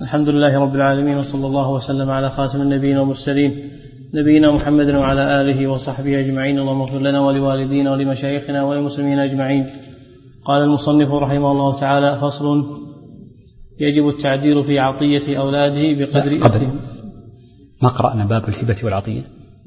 الحمد لله رب العالمين، وصلى الله وسلم على خاتم النبيين والمرسلين نبينا محمد وعلى آله وصحبه أجمعين. اللهم اغفر لنا ولوالدينا ولمشايخنا وللمسلمين أجمعين. قال المصنف رحمه الله تعالى: فصل: يجب التعديل في عطية أولاده بقدر إرثهم. ما قرأنا باب الهبة والعطية؟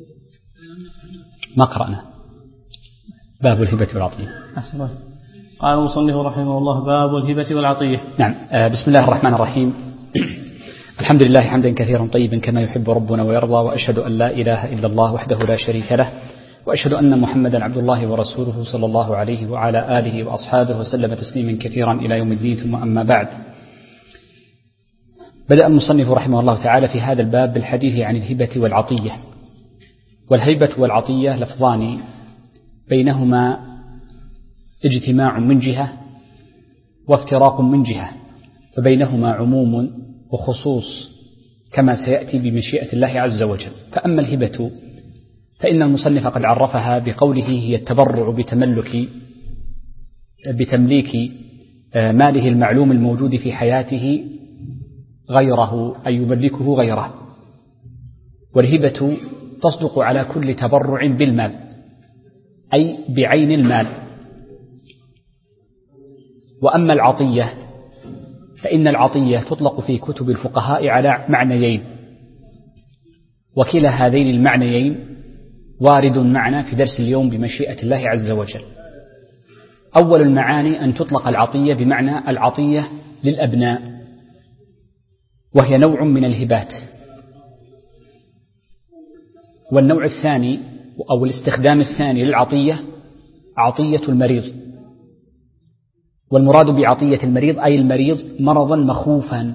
ما قرأنا باب الهبة والعطية. قال المصنف رحمه الله: باب الهبة والعطية. نعم. بسم الله الرحمن الرحيم. الحمد لله حمدا كثيرا طيبا كما يحب ربنا ويرضى، وأشهد أن لا إله إلا الله وحده لا شريك له، وأشهد أن محمدا عبد الله ورسوله صلى الله عليه وعلى آله وأصحابه وسلم تسليما كثيرا إلى يوم الدين. ثم أما بعد، بدأ المصنف رحمه الله تعالى في هذا الباب بالحديث عن الهبة والعطية. والهبة والعطية لفظان بينهما اجتماع من جهة وافتراق من جهة، فبينهما عموم وخصوص كما سيأتي بمشيئة الله عز وجل. فأما الهبة فإن المصنف قد عرفها بقوله: هي التبرع بتمليك ماله المعلوم الموجود في حياته غيره، أي يملكه غيره. والهبة تصدق على كل تبرع بالمال، أي بعين المال. وأما العطية فإن العطية تطلق في كتب الفقهاء على معنيين، وكلا هذين المعنيين وارد معنا في درس اليوم بمشيئة الله عز وجل. أول المعاني أن تطلق العطية بمعنى العطية للأبناء، وهي نوع من الهبات. والنوع الثاني أو الاستخدام الثاني للعطية عطية المريض. والمراد بعطية المريض أي المريض مرضا مخوفا،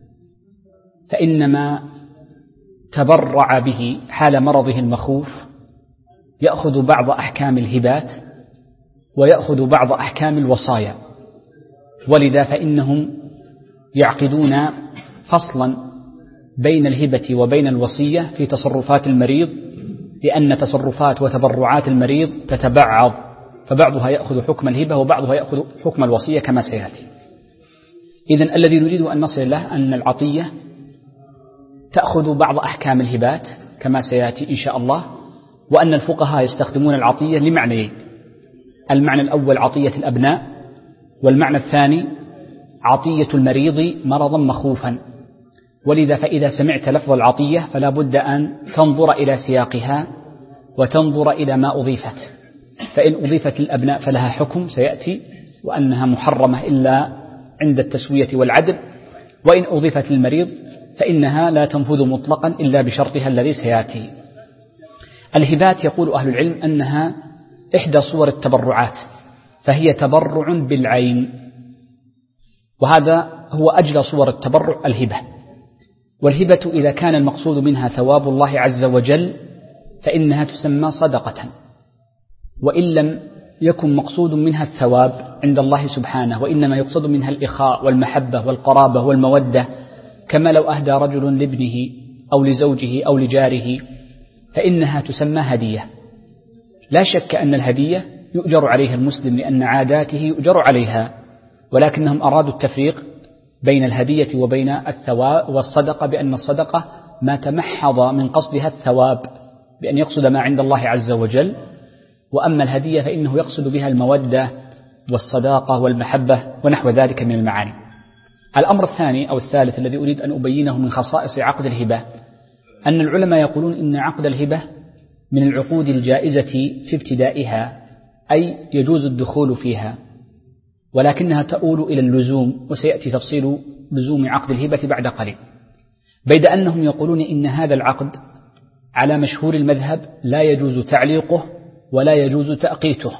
فإنما تبرع به حال مرضه المخوف يأخذ بعض أحكام الهبات ويأخذ بعض أحكام الوصايا. ولذا فإنهم يعقدون فصلا بين الهبة وبين الوصية في تصرفات المريض، لأن تصرفات وتبرعات المريض تتبعض، فبعضها يأخذ حكم الهبة وبعضها يأخذ حكم الوصية كما سيأتي. إذن الذي نريد أن نصل له أن العطية تأخذ بعض أحكام الهبات كما سيأتي إن شاء الله، وأن الفقهاء يستخدمون العطية لمعنيين: المعنى الأول عطية الأبناء، والمعنى الثاني عطية المريض مرضا مخوفا. ولذا فإذا سمعت لفظ العطية فلا بد أن تنظر إلى سياقها وتنظر إلى ما أضيفت. فإن أضيفت للأبناء فلها حكم سيأتي، وأنها محرمة إلا عند التسوية والعدل. وإن أضيفت للمريض فإنها لا تنفذ مطلقا إلا بشرطها الذي سيأتي. الهبات يقول أهل العلم أنها إحدى صور التبرعات، فهي تبرع بالعين، وهذا هو أجل صور التبرع الهبة. والهبة إذا كان المقصود منها ثواب الله عز وجل فإنها تسمى صدقة، وإن لم يكن مقصود منها الثواب عند الله سبحانه، وإنما يقصد منها الإخاء والمحبة والقرابة والمودة، كما لو أهدى رجل لابنه أو لزوجه أو لجاره، فإنها تسمى هدية. لا شك أن الهدية يؤجر عليها المسلم لأن عاداته يؤجر عليها، ولكنهم أرادوا التفريق بين الهدية وبين الثواب والصدقة، بأن الصدقة ما تمحض من قصدها الثواب بأن يقصد ما عند الله عز وجل، وأما الهدية فإنه يقصد بها المودة والصداقة والمحبة ونحو ذلك من المعاني. الأمر الثاني أو الثالث الذي أريد أن أبينه من خصائص عقد الهبة أن العلماء يقولون إن عقد الهبة من العقود الجائزة في ابتدائها، أي يجوز الدخول فيها، ولكنها تؤول إلى اللزوم، وسيأتي تفصيل لزوم عقد الهبة بعد قليل. بيد أنهم يقولون إن هذا العقد على مشهور المذهب لا يجوز تعليقه ولا يجوز تأقيته،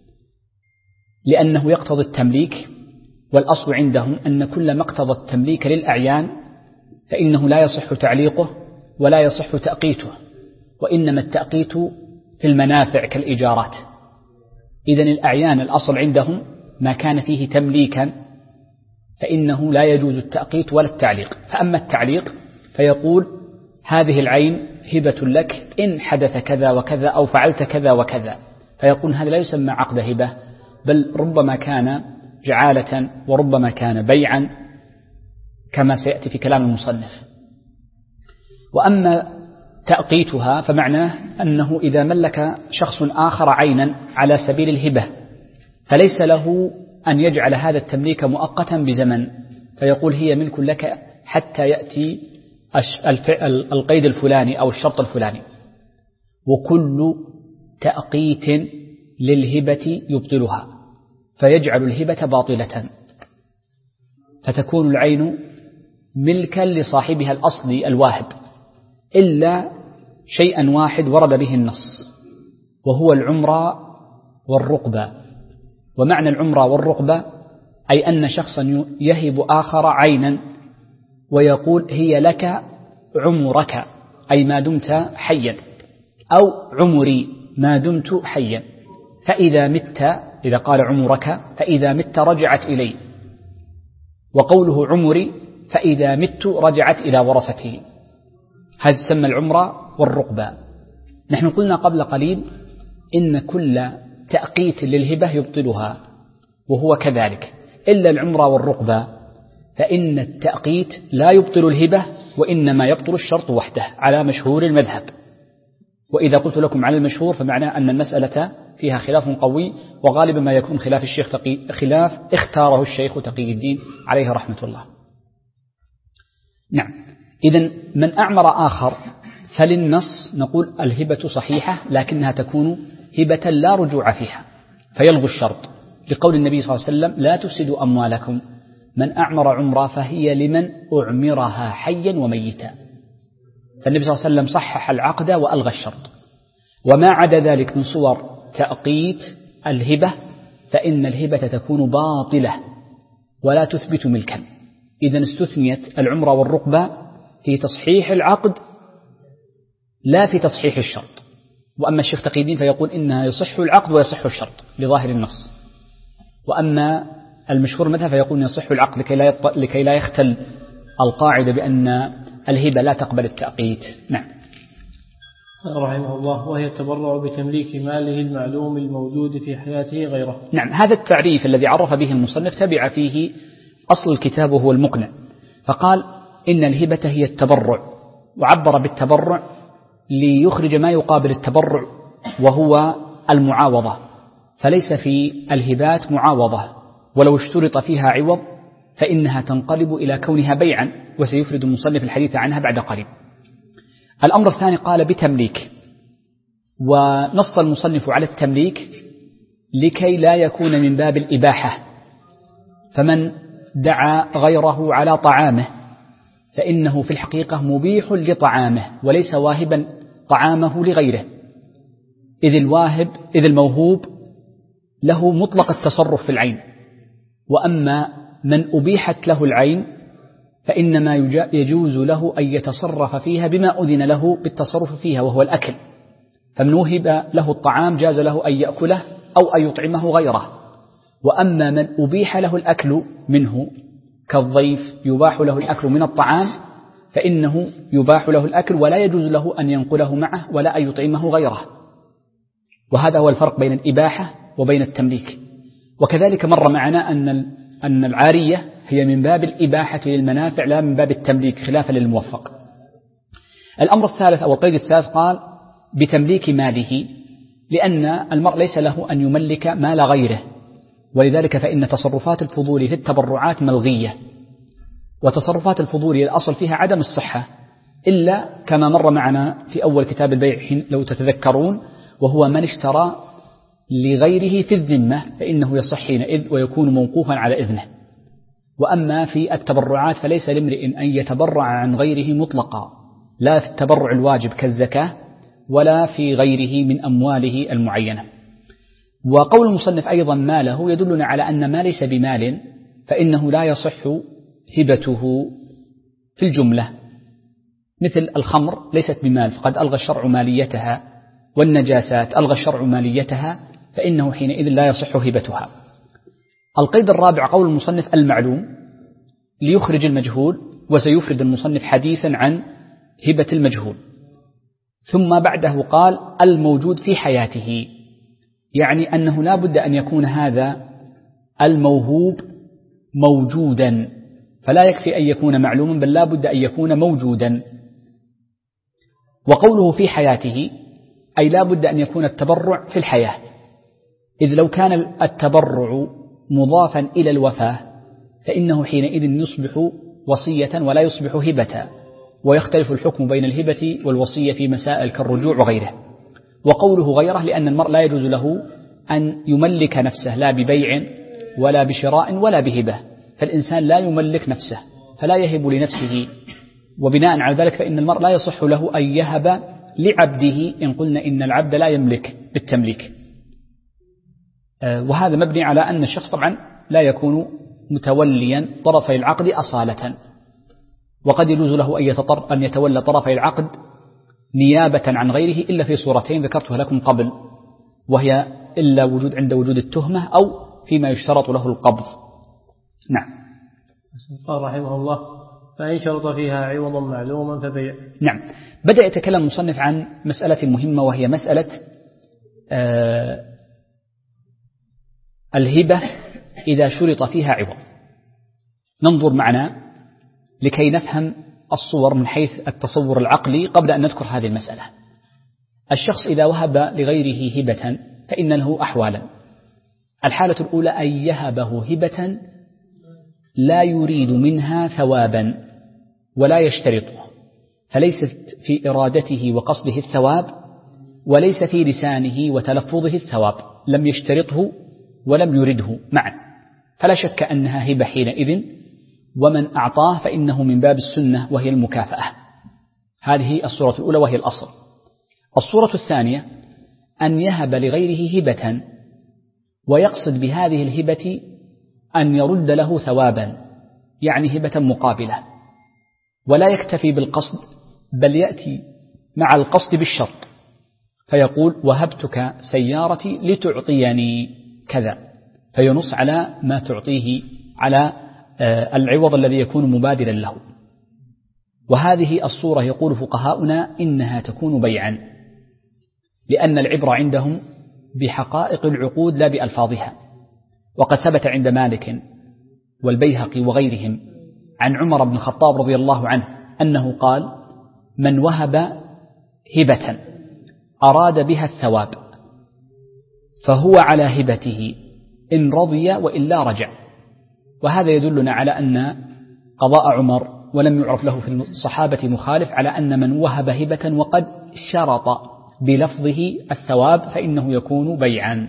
لأنه يقتضي التمليك، والأصل عندهم أن كل ما اقتضى التمليك للأعيان فإنه لا يصح تعليقه ولا يصح تأقيته، وإنما التأقيت في المنافع كالإيجارات. إذن الأعيان الأصل عندهم ما كان فيه تمليكا فإنه لا يجوز التأقيت ولا التعليق. فأما التعليق فيقول: هذه العين هبة لك إن حدث كذا وكذا أو فعلت كذا وكذا، فيقول هذا لا يسمى عقد هبة، بل ربما كان جعالة وربما كان بيعا كما سيأتي في كلام المصنف. وأما تأقيتها فمعناه أنه إذا ملك شخص آخر عينا على سبيل الهبة فليس له أن يجعل هذا التمليك مؤقتا بزمن، فيقول هي ملك لك حتى يأتي القيد الفلاني أو الشرط الفلاني. وكل تأقيت للهبة يبطلها، فيجعل الهبة باطلة، فتكون العين ملكا لصاحبها الأصلي الواهب، إلا شيئا واحد ورد به النص، وهو العمرة والرقبة. ومعنى العمرة والرقبة أي أن شخصا يهب آخر عينا ويقول هي لك عمرك، أي ما دمت حيا، أو عمري ما دمت حيا، فإذا مت، إذا قال عمرك فإذا مت رجعت إلي، وقوله عمري فإذا مت رجعت إلى ورثتي. هذا تسمى العمرة والرقبة. نحن قلنا قبل قليل إن كل تأقيت للهبة يبطلها، وهو كذلك، إلا العمرة والرقبة، فإن التأقيت لا يبطل الهبة، وإنما يبطل الشرط وحده على مشهور المذهب. وإذا قلت لكم على المشهور فمعناه أن المسألة فيها خلاف قوي، وغالبا ما يكون خلاف خلاف اختاره الشيخ تقي الدين عليه رحمة الله. نعم، إذن من أعمر آخر فللنص نقول الهبة صحيحة، لكنها تكون هبة لا رجوع فيها، فيلغو الشرط، لقول النبي صلى الله عليه وسلم لا تفسدوا أموالكم، من أعمر عمرة فهي لمن أعمرها حيا وميتا. فالنبي صلى الله عليه وسلم صحح العقد وألغى الشرط. وما عدا ذلك من صور تأقيت الهبة فإن الهبة تكون باطلة ولا تثبت ملكا. إذن استثنيت العمرة والرقبة في تصحيح العقد لا في تصحيح الشرط. وأما الشيخ تقي الدين فيقول إنها يصح العقد ويصح الشرط لظاهر النص، وأما المشهور مذهب فيقول يصح العقد لكي لا يختل القاعدة بأن الهبة لا تقبل التأقيت. نعم. رحمه الله. وهي التبرع بتمليك ماله المعلوم الموجود في حياته غيره. نعم، هذا التعريف الذي عرف به المصنف تبع فيه أصل الكتاب وهو المقنع، فقال إن الهبة هي التبرع، وعبر بالتبرع ليخرج ما يقابل التبرع وهو المعاوضة، فليس في الهبات معاوضة، ولو اشترط فيها عوض فإنها تنقلب إلى كونها بيعا، وسيفرد المصنف الحديث عنها بعد قريب. الأمر الثاني قال بتمليك، ونص المصنف على التمليك لكي لا يكون من باب الإباحة، فمن دعا غيره على طعامه فإنه في الحقيقة مبيح لطعامه وليس واهبا طعامه لغيره، إذ الموهوب له مطلق التصرف في العين، وأما من أبيحت له العين فإنما يجوز له أن يتصرف فيها بما أذن له بالتصرف فيها وهو الأكل، فمن وهب له الطعام جاز له أن يأكله أو أن يطعمه غيره. وأما من أبيح له الأكل منه كالضيف يباح له الأكل من الطعام فإنه يباح له الأكل ولا يجوز له أن ينقله معه ولا أن يطعمه غيره. وهذا هو الفرق بين الإباحة وبين التمليك. وكذلك مر معنا أن العارية هي من باب الإباحة للمنافع لا من باب التمليك خلافا للموفق. الأمر الثالث أو القيد الثالث قال بتمليك ماله، لأن المرء ليس له أن يملك مال غيره، ولذلك فإن تصرفات الفضول في التبرعات ملغية، وتصرفات الفضول الأصل فيها عدم الصحة، إلا كما مر معنا في أول كتاب البيع لو تتذكرون، وهو من اشترى لغيره في الذمة فإنه يصح حينئذ ويكون موقوفا على إذنه. وأما في التبرعات فليس لامرئ أن يتبرع عن غيره مطلقا، لا في التبرع الواجب كالزكاة ولا في غيره من أمواله المعينة. وقول المصنف أيضا ماله يدلنا على أن ما ليس بمال فإنه لا يصح هبته في الجملة، مثل الخمر ليست بمال فقد ألغى الشرع ماليتها، والنجاسات ألغى الشرع ماليتها فإنه حينئذ لا يصح هبتها. القيد الرابع قول المصنف المعلوم ليخرج المجهول، وسيفرد المصنف حديثا عن هبة المجهول. ثم بعده قال الموجود في حياته، يعني أنه لا بد أن يكون هذا الموهوب موجودا، فلا يكفي أن يكون معلوما بل لا بد أن يكون موجودا. وقوله في حياته أي لا بد أن يكون التبرع في الحياة، إذ لو كان التبرع مضافا إلى الوفاة فإنه حينئذ يصبح وصية ولا يصبح هبة، ويختلف الحكم بين الهبة والوصية في مسائل كالرجوع وغيره. وقوله غيره لأن المرء لا يجوز له أن يملك نفسه لا ببيع ولا بشراء ولا بهبة، فالإنسان لا يملك نفسه فلا يهب لنفسه، وبناء على ذلك فإن المرء لا يصح له أن يهب لعبده إن قلنا إن العبد لا يملك بالتمليك. وهذا مبني على أن الشخص طبعا لا يكون متوليا طرفي العقد أصالة، وقد يجوز له أن يتولى طرفي العقد نيابة عن غيره إلا في صورتين ذكرتها لكم قبل، وهي إلا عند وجود التهمة أو فيما يشترط له القبض. نعم. قال رحمه الله: فإن شرط فيها عوضا معلوما فبيع. نعم. بدأ يتكلم المصنف عن مسألة مهمة، وهي مسألة الهبة إذا شرط فيها عوض. ننظر معنا لكي نفهم الصور من حيث التصور العقلي قبل أن نذكر هذه المسألة. الشخص إذا وهب لغيره هبة فإن له أحوالا. الحالة الأولى أن يهبه هبة لا يريد منها ثوابا ولا يشترطه، فليست في إرادته وقصده الثواب، وليس في لسانه وتلفظه الثواب، لم يشترطه ولم يرده معا، فلا شك أنها هبة حينئذ، ومن أعطاه فإنه من باب السنة وهي المكافأة. هذه الصورة الأولى وهي الأصل. الصورة الثانية أن يهب لغيره هبة ويقصد بهذه الهبة أن يرد له ثوابا، يعني هبة مقابلة، ولا يكتفي بالقصد بل يأتي مع القصد بالشرط، فيقول: وهبتك سيارتي لتعطيني كذا، فينص على ما تعطيه على العوض الذي يكون مبادلا له. وهذه الصورة يقول فقهاؤنا إنها تكون بيعا، لأن العبرة عندهم بحقائق العقود لا بألفاظها. وقد ثبت عند مالك والبيهقي وغيرهم عن عمر بن الخطاب رضي الله عنه أنه قال: من وهب هبة أراد بها الثواب فهو على هبته إن رضي وإلا رجع. وهذا يدلنا على أن قضاء عمر ولم يعرف له في الصحابة مخالف على أن من وهب هبة وقد شرط بلفظه الثواب فإنه يكون بيعا،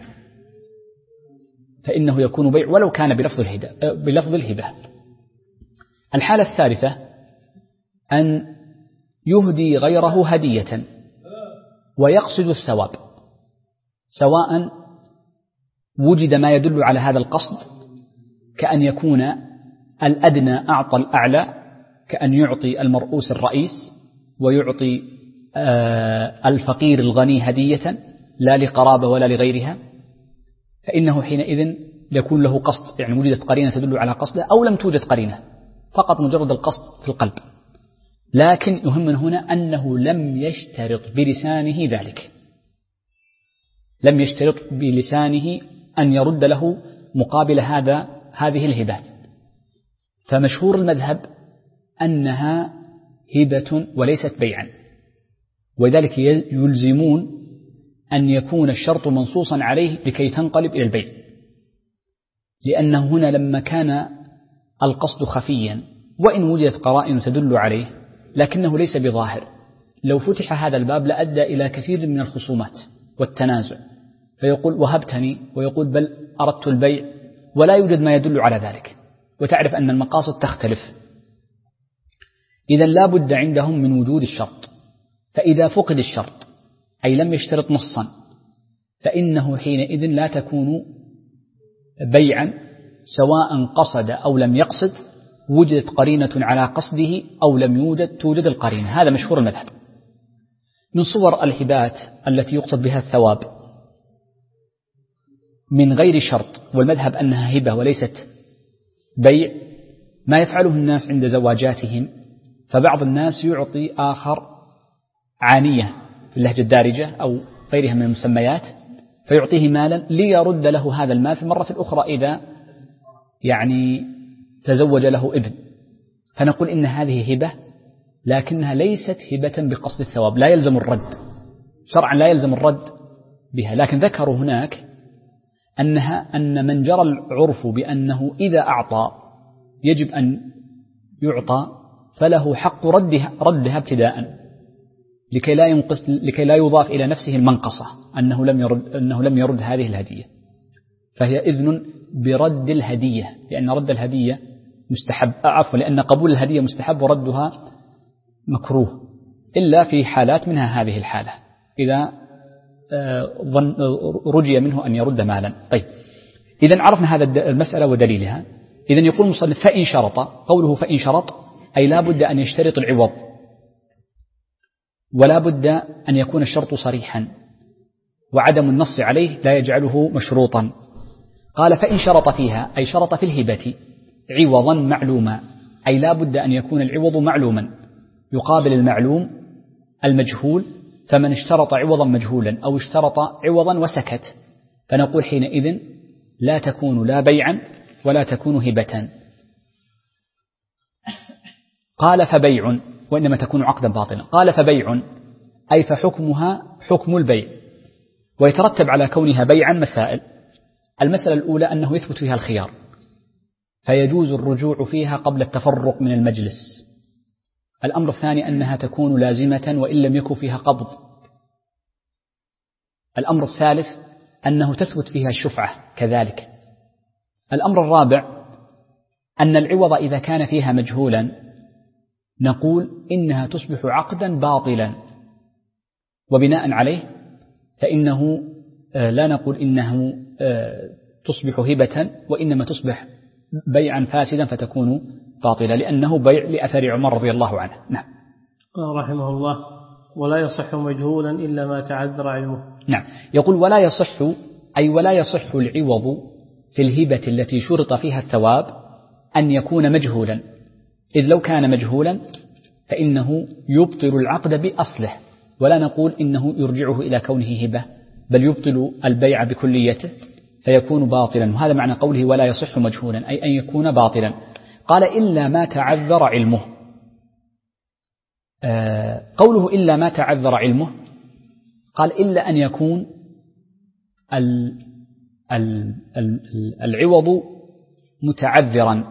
ولو كان بلفظ الهبة. الحالة الثالثة أن يهدي غيره هدية ويقصد الثواب، سواء وجد ما يدل على هذا القصد، كأن يكون الأدنى أعطى الأعلى، كأن يعطي المرؤوس الرئيس ويعطي الفقير الغني هدية لا لقرابة ولا لغيرها، فإنه حينئذ يكون له قصد، يعني وجدت قرينة تدل على قصده أو لم توجد قرينة، فقط مجرد القصد في القلب. لكن يهمنا هنا أنه لم يشترط بلسانه ذلك، لم يشترط بلسانه أن يرد له مقابل هذه الهبة. فمشهور المذهب أنها هبة وليست بيعا، ولذلك يلزمون أن يكون الشرط منصوصا عليه لكي تنقلب إلى البيع، لأنه هنا لما كان القصد خفيا وإن وجدت قرائن تدل عليه لكنه ليس بظاهر، لو فتح هذا الباب لأدى إلى كثير من الخصومات والتنازع، فيقول وهبتني ويقول بل أردت البيع، ولا يوجد ما يدل على ذلك، وتعرف أن المقاصد تختلف. إذن لا بد عندهم من وجود الشرط، فإذا فقد الشرط أي لم يشترط نصا فإنه حينئذ لا تكون بيعا، سواء قصد أو لم يقصد، وجدت قرينة على قصده أو لم توجد القرينة. هذا مشهور المذهب. من صور الهبات التي يقصد بها الثواب من غير شرط، والمذهب أنها هبة وليست بيع، ما يفعله الناس عند زواجاتهم، فبعض الناس يعطي آخر عانية في اللهجة الدارجة أو غيرها من المسميات، فيعطيه مالا ليرد له هذا المال في المرة الأخرى إذا يعني تزوج له ابن، فنقول إن هذه هبة، لكنها ليست هبة بقصد الثواب، لا يلزم الرد شرعا، لا يلزم الرد بها. لكن ذكروا هناك أن من جرى العرف بأنه إذا أعطى يجب أن يعطى، فله حق ردها ابتداء لكي لا يضاف إلى نفسه المنقصة أنه لم يرد هذه الهدية، فهي إذن برد الهدية، لأن رد الهدية مستحب، لأن قبول الهدية مستحب وردها مكروه، إلا في حالات منها هذه الحالة إذا رجي منه أن يرد مالا. طيب، إذن عرفنا هذا المسألة ودليلها. إذن يقول المصنف فإن شرط، قوله فإن شرط أي لا بد أن يشترط العوض، ولا بد أن يكون الشرط صريحا، وعدم النص عليه لا يجعله مشروطا. قال فإن شرط فيها أي شرط في الهبة عوضا معلوما، أي لا بد أن يكون العوض معلوما يقابل المعلوم المجهول، فمن اشترط عوضا مجهولا أو اشترط عوضا وسكت فنقول حينئذ لا تكون لا بيعا ولا تكون هبة. قال فبيع، وإنما تكون عقدا باطلا. قال فبيع أي فحكمها حكم البيع، ويترتب على كونها بيعا مسائل. المسألة الأولى أنه يثبت فيها الخيار، فيجوز الرجوع فيها قبل التفرق من المجلس. الأمر الثاني أنها تكون لازمة وإن لم يكن فيها قبض. الأمر الثالث أنه تثبت فيها الشفعة كذلك. الأمر الرابع أن العوض إذا كان فيها مجهولا نقول إنها تصبح عقدا باطلا، وبناء عليه فإنه لا نقول إنه تصبح هبة، وإنما تصبح بيعا فاسدا فتكون باطلة، لأنه بيع لأثر عمر رضي الله عنه. نعم. رحمه الله ولا يصح مجهولا إلا ما تعذر علمه. نعم، يقول ولا يصح أي ولا يصح العوض في الهبة التي شرط فيها الثواب أن يكون مجهولا، إذ لو كان مجهولا فإنه يبطل العقد بأصله، ولا نقول إنه يرجعه إلى كونه هبة، بل يبطل البيع بكليته فيكون باطلا. وهذا معنى قوله ولا يصح مجهولا، أي أن يكون باطلا. قال إلا ما تعذر علمه. قوله إلا ما تعذر علمه قال إلا أن يكون العوض متعذرا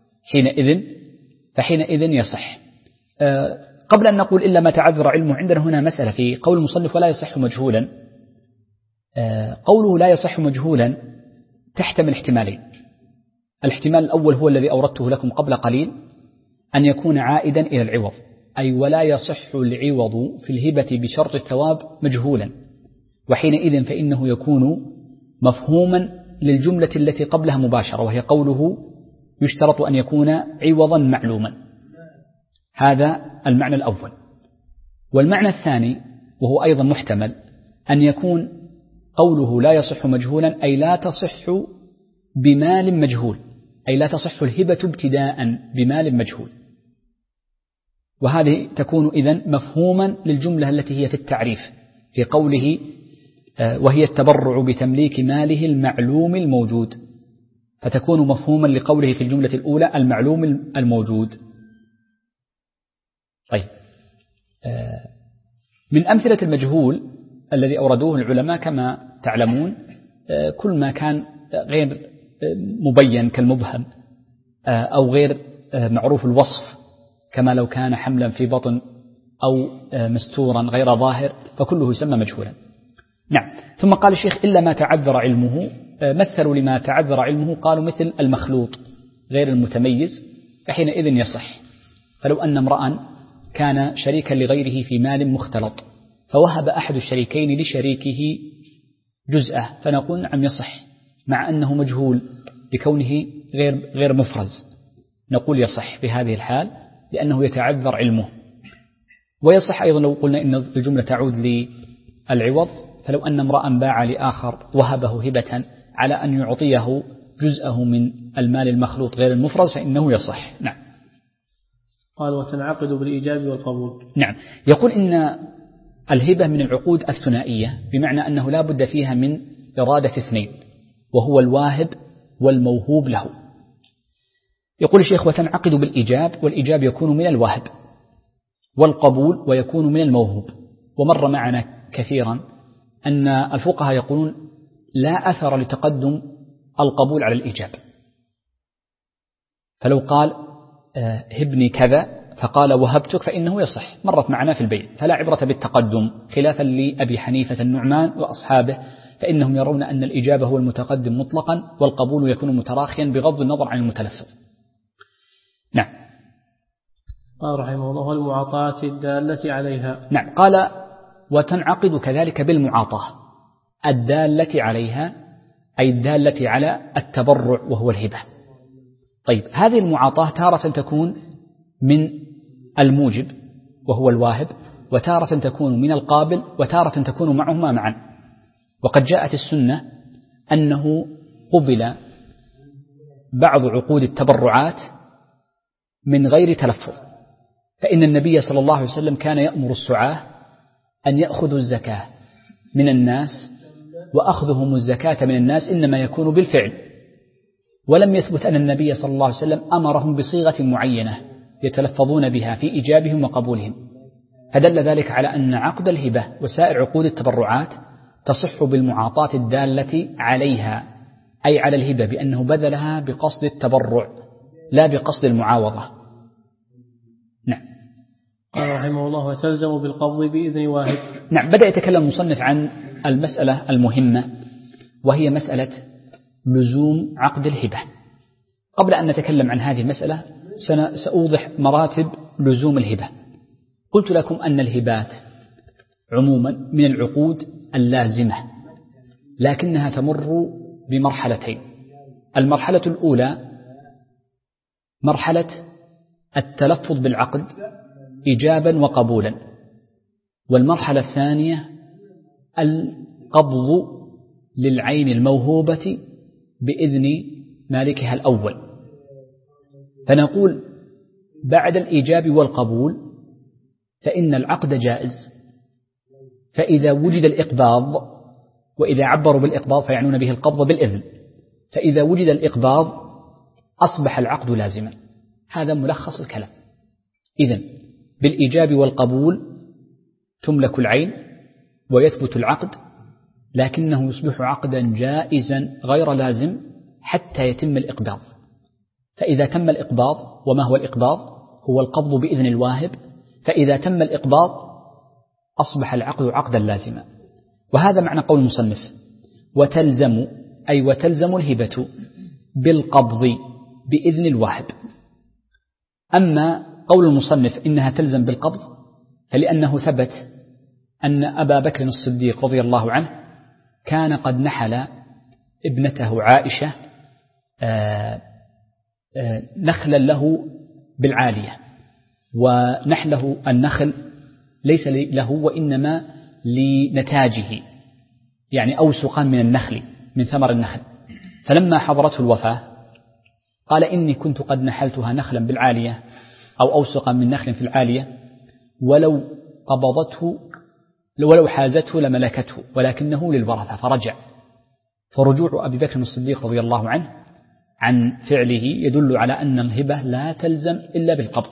فحينئذ يصح. قبل أن نقول إلا ما تعذر علمه، عندنا هنا مسألة في قول المصنف ولا يصح مجهولا. قوله لا يصح مجهولا تحتمل احتمالين. الاحتمال الأول هو الذي أوردته لكم قبل قليل، أن يكون عائدا إلى العوض، أي ولا يصح العوض في الهبة بشرط الثواب مجهولا، وحينئذ فإنه يكون مفهوما للجملة التي قبلها مباشرة، وهي قوله يشترط أن يكون عوضا معلوما. هذا المعنى الأول. والمعنى الثاني وهو أيضا محتمل أن يكون قوله لا يصح مجهولا أي لا تصح بمال مجهول، أي لا تصح الهبة ابتداء بمال مجهول، وهذه تكون إذن مفهوما للجملة التي هي في التعريف في قوله وهي التبرع بتمليك ماله المعلوم الموجود، فتكون مفهوما لقوله في الجملة الأولى المعلوم الموجود. طيب، من أمثلة المجهول الذي أوردوه العلماء كما تعلمون كل ما كان غير مبين كالمبهم، أو غير معروف الوصف، كما لو كان حملا في بطن أو مستورا غير ظاهر، فكله يسمى مجهولا. نعم. ثم قال الشيخ إلا ما تعذر علمه. مثلوا لما تعذر علمه قالوا مثل المخلوط غير المتميز، فحينئذ يصح. فلو أن امرأ كان شريكا لغيره في مال مختلط، فوهب أحد الشريكين لشريكه جزءه، فنقول نعم يصح، مع أنه مجهول لكونه غير مفرز، نقول يصح في هذه الحال لأنه يتعذر علمه. ويصح أيضا لو قلنا إن الجملة تعود للعوض، فلو أن امرأ باع لآخر وهبه هبة على أن يعطيه جزءه من المال المخلوط غير المفرز فإنه يصح. نعم. قال وتنعقد بالإيجاب والقبول. نعم. يقول إن الهبة من العقود الثنائية، بمعنى أنه لا بد فيها من إرادة اثنين، وهو الواهب والموهوب له. يقول الشيخ وتنعقد بالإيجاب، والإيجاب يكون من الوهب، والقبول ويكون من الموهوب. ومر معنا كثيرا أن الفقهاء يقولون لا أثر لتقدم القبول على الإيجاب، فلو قال هبني كذا فقال وهبتك فإنه يصح، مرت معنا في البيع، فلا عبرة بالتقدم، خلافا لأبي حنيفة النعمان وأصحابه، فإنهم يرون أن الإجابة هو المتقدم مطلقا، والقبول يكون متراخيا بغض النظر عن المتلفظ. نعم. قال رحمه الله والمعاطاة الدالة عليها. نعم. قال وتنعقد كذلك بالمعاطاة الدالة عليها، أي الدالة على التبرع وهو الهبة. طيب، هذه المعاطاة تارة تكون من الموجب وهو الواهب، وتارة تكون من القابل، وتارة تكون معهما معا. وقد جاءت السنة أنه قبل بعض عقود التبرعات من غير تلفظ، فإن النبي صلى الله عليه وسلم كان يأمر السعاة أن يأخذوا الزكاة من الناس، وأخذهم الزكاة من الناس إنما يكون بالفعل، ولم يثبت أن النبي صلى الله عليه وسلم أمرهم بصيغة معينة يتلفظون بها في إيجابهم وقبولهم، فدل ذلك على أن عقد الهبة وسائر عقود التبرعات تصح بالمعاطاة الدالة عليها، أي على الهبة، بأنه بذلها بقصد التبرع لا بقصد المعاوضة. نعم. قال رحمه الله وتلزم بالقبض بإذن واحد. نعم. بدأ يتكلم المصنف عن المسألة المهمة، وهي مسألة لزوم عقد الهبة. قبل أن نتكلم عن هذه المسألة سأوضح مراتب لزوم الهبة. قلت لكم أن الهبات عموما من العقود اللازمة، لكنها تمر بمرحلتين. المرحلة الأولى مرحلة التلفظ بالعقد إيجابا وقبولا، والمرحلة الثانية القبض للعين الموهوبة بإذن مالكها الأول. فنقول بعد الإيجاب والقبول فإن العقد جائز، فإذا وجد الإقباض، وإذا عبروا بالإقباض فيعنون به القبض بالإذن، فإذا وجد الإقباض أصبح العقد لازما. هذا ملخص الكلام. إذن بالإيجاب والقبول تملك العين ويثبت العقد، لكنه يصبح عقدا جائزا غير لازم حتى يتم الإقباض. فإذا تم الإقباض، وما هو الإقباض؟ هو القبض بإذن الواهب، فإذا تم الإقباض أصبح العقد عقدا لازما. وهذا معنى قول المصنف وتلزم، أي وتلزم الهبة بالقبض بإذن الواهب. أما قول المصنف إنها تلزم بالقبض فلأنه ثبت أن أبا بكر الصديق رضي الله عنه كان قد نحل ابنته عائشة نخلا له بالعالية، ونحله النخل ليس له وإنما لنتاجه، يعني أوسقا من النخل من ثمر النخل. فلما حضرته الوفاة قال إني كنت قد نحلتها نخلا بالعالية أو أوسقا من نخل في العالية، ولو قبضته ولو حازته لملكته، ولكنه للورثة فرجع. فرجوع أبي بكر الصديق رضي الله عنه عن فعله يدل على أن الهبة لا تلزم إلا بالقبض.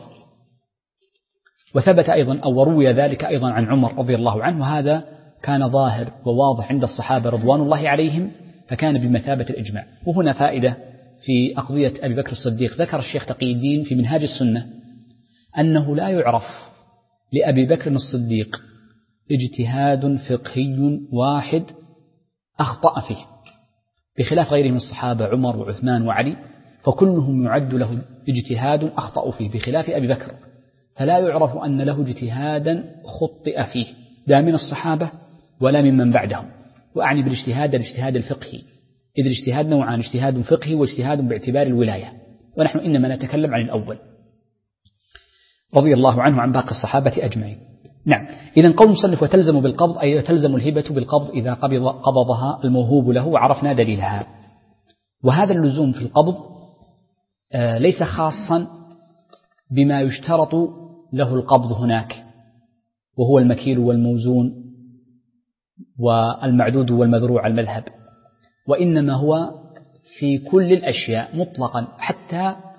وثبت أيضا أو وروي ذلك أيضا عن عمر رضي الله عنه، وهذا كان ظاهر وواضح عند الصحابة رضوان الله عليهم، فكان بمثابة الإجماع. وهنا فائدة في أقضية أبي بكر الصديق. ذكر الشيخ تقي الدين في منهاج السنة أنه لا يعرف لأبي بكر الصديق اجتهاد فقهي واحد أخطأ فيه، بخلاف غيره من الصحابة عمر وعثمان وعلي، فكلهم يعد له اجتهاد أخطأ فيه، بخلاف أبي بكر فلا يعرف أن له اجتهادا خطئ فيه لا من الصحابة ولا ممن بعدهم. وأعني بالاجتهاد الاجتهاد الفقهي، إذ الاجتهاد نوعان: اجتهاد فقهي واجتهاد باعتبار الولاية، ونحن إنما نتكلم عن الأول رضي الله عنه عن باقي الصحابة أجمعين. نعم. إذن قول مصنف وتلزم بالقبض أي تلزم الهبة بالقبض إذا قبضها الموهوب له، وعرفنا دليلها. وهذا اللزوم في القبض ليس خاصا بما يشترط له القبض هناك، وهو المكيل والموزون والمعدود والمذروع على المذهب، وإنما هو في كل الأشياء مطلقا، حتى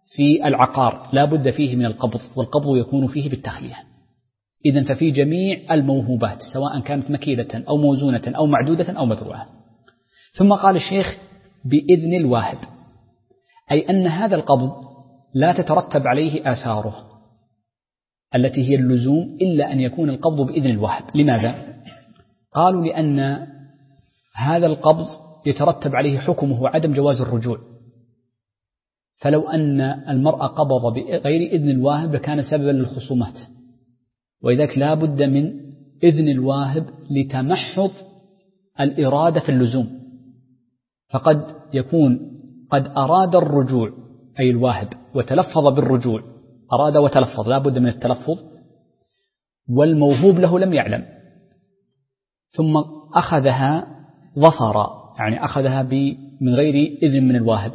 في العقار لا بد فيه من القبض، والقبض يكون فيه بالتخلية. إذن ففي جميع الموهوبات سواء كانت مكيلة أو موزونة أو معدودة أو مذروعة. ثم قال الشيخ بإذن الواهب، أي أن هذا القبض لا تترتب عليه آثاره التي هي اللزوم إلا أن يكون القبض بإذن الواهب. لماذا؟ قالوا لأن هذا القبض يترتب عليه حكمه عدم جواز الرجوع، فلو أن المرأة قبض بغير إذن الواهب لكان سببا للخصومات، ولذلك لا بد من إذن الواهب لتمحض الإرادة في اللزوم. فقد يكون قد أراد الرجوع أي الواهب وتلفظ بالرجوع، أراد وتلفظ، لا بد من التلفظ، والموهوب له لم يعلم، ثم أخذها ظفرا، يعني أخذها من غير إذن من الواهب،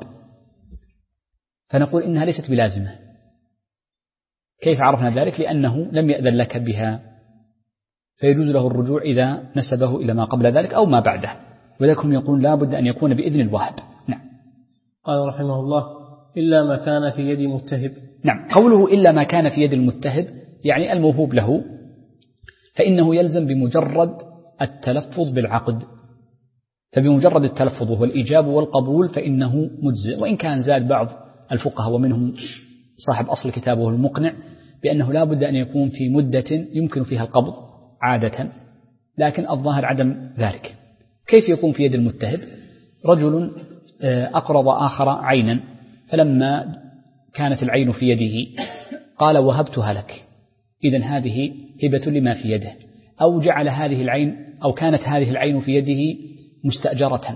فنقول إنها ليست بلازمة. كيف عرفنا ذلك؟ لأنه لم يأذن لك بها، فيجوز له الرجوع إذا نسبه إلى ما قبل ذلك أو ما بعده، ولذلك هم يقولون لا بد أن يكون بإذن الواهب. نعم. قال رحمه الله إلا ما كان في يد متهب. نعم، قوله إلا ما كان في يد المتهب يعني الموهوب له، فإنه يلزم بمجرد التلفظ بالعقد، فبمجرد التلفظ وهو الإيجاب والقبول فإنه مجزئ، وإن كان زاد بعض الفقهاء ومنهم صاحب أصل كتابه المقنع بأنه لا بد أن يكون في مدة يمكن فيها القبض عادة، لكن الظاهر عدم ذلك. كيف يكون في يد المتهب؟ رجل أقرض آخر عينا، فلما كانت العين في يده قال وهبتها لك، إذن هذه هبة لما في يده، أو جعل هذه العين أو كانت هذه العين في يده مستأجرة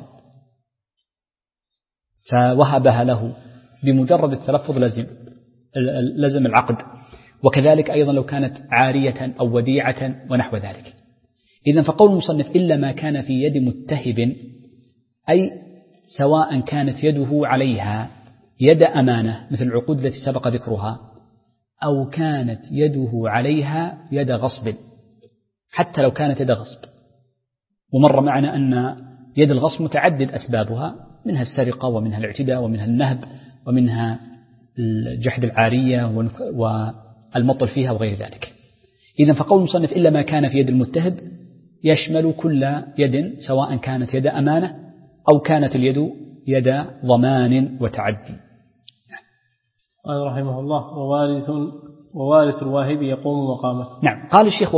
فوهبها له، بمجرد التلفظ لزم العقد. وكذلك أيضا لو كانت عارية أو وديعة ونحو ذلك. إذن فقول المصنف إلا ما كان في يد متهب، أي سواء كانت يده عليها يد أمانة مثل العقود التي سبق ذكرها، أو كانت يده عليها يد غصب، حتى لو كانت يد غصب. ومر معنا أن يد الغصب متعدد أسبابها، منها السرقة ومنها الاعتداء ومنها النهب ومنها جحد العارية والمطل فيها وغير ذلك. إذن فقول المصنف إلا ما كان في يد المتهب يشمل كل يد، سواء كانت يد أمانة أو كانت اليد يد ضمان وتعدي. قال رحمه الله ووارث الواهب يقوم مقامه. نعم. قال الشيخ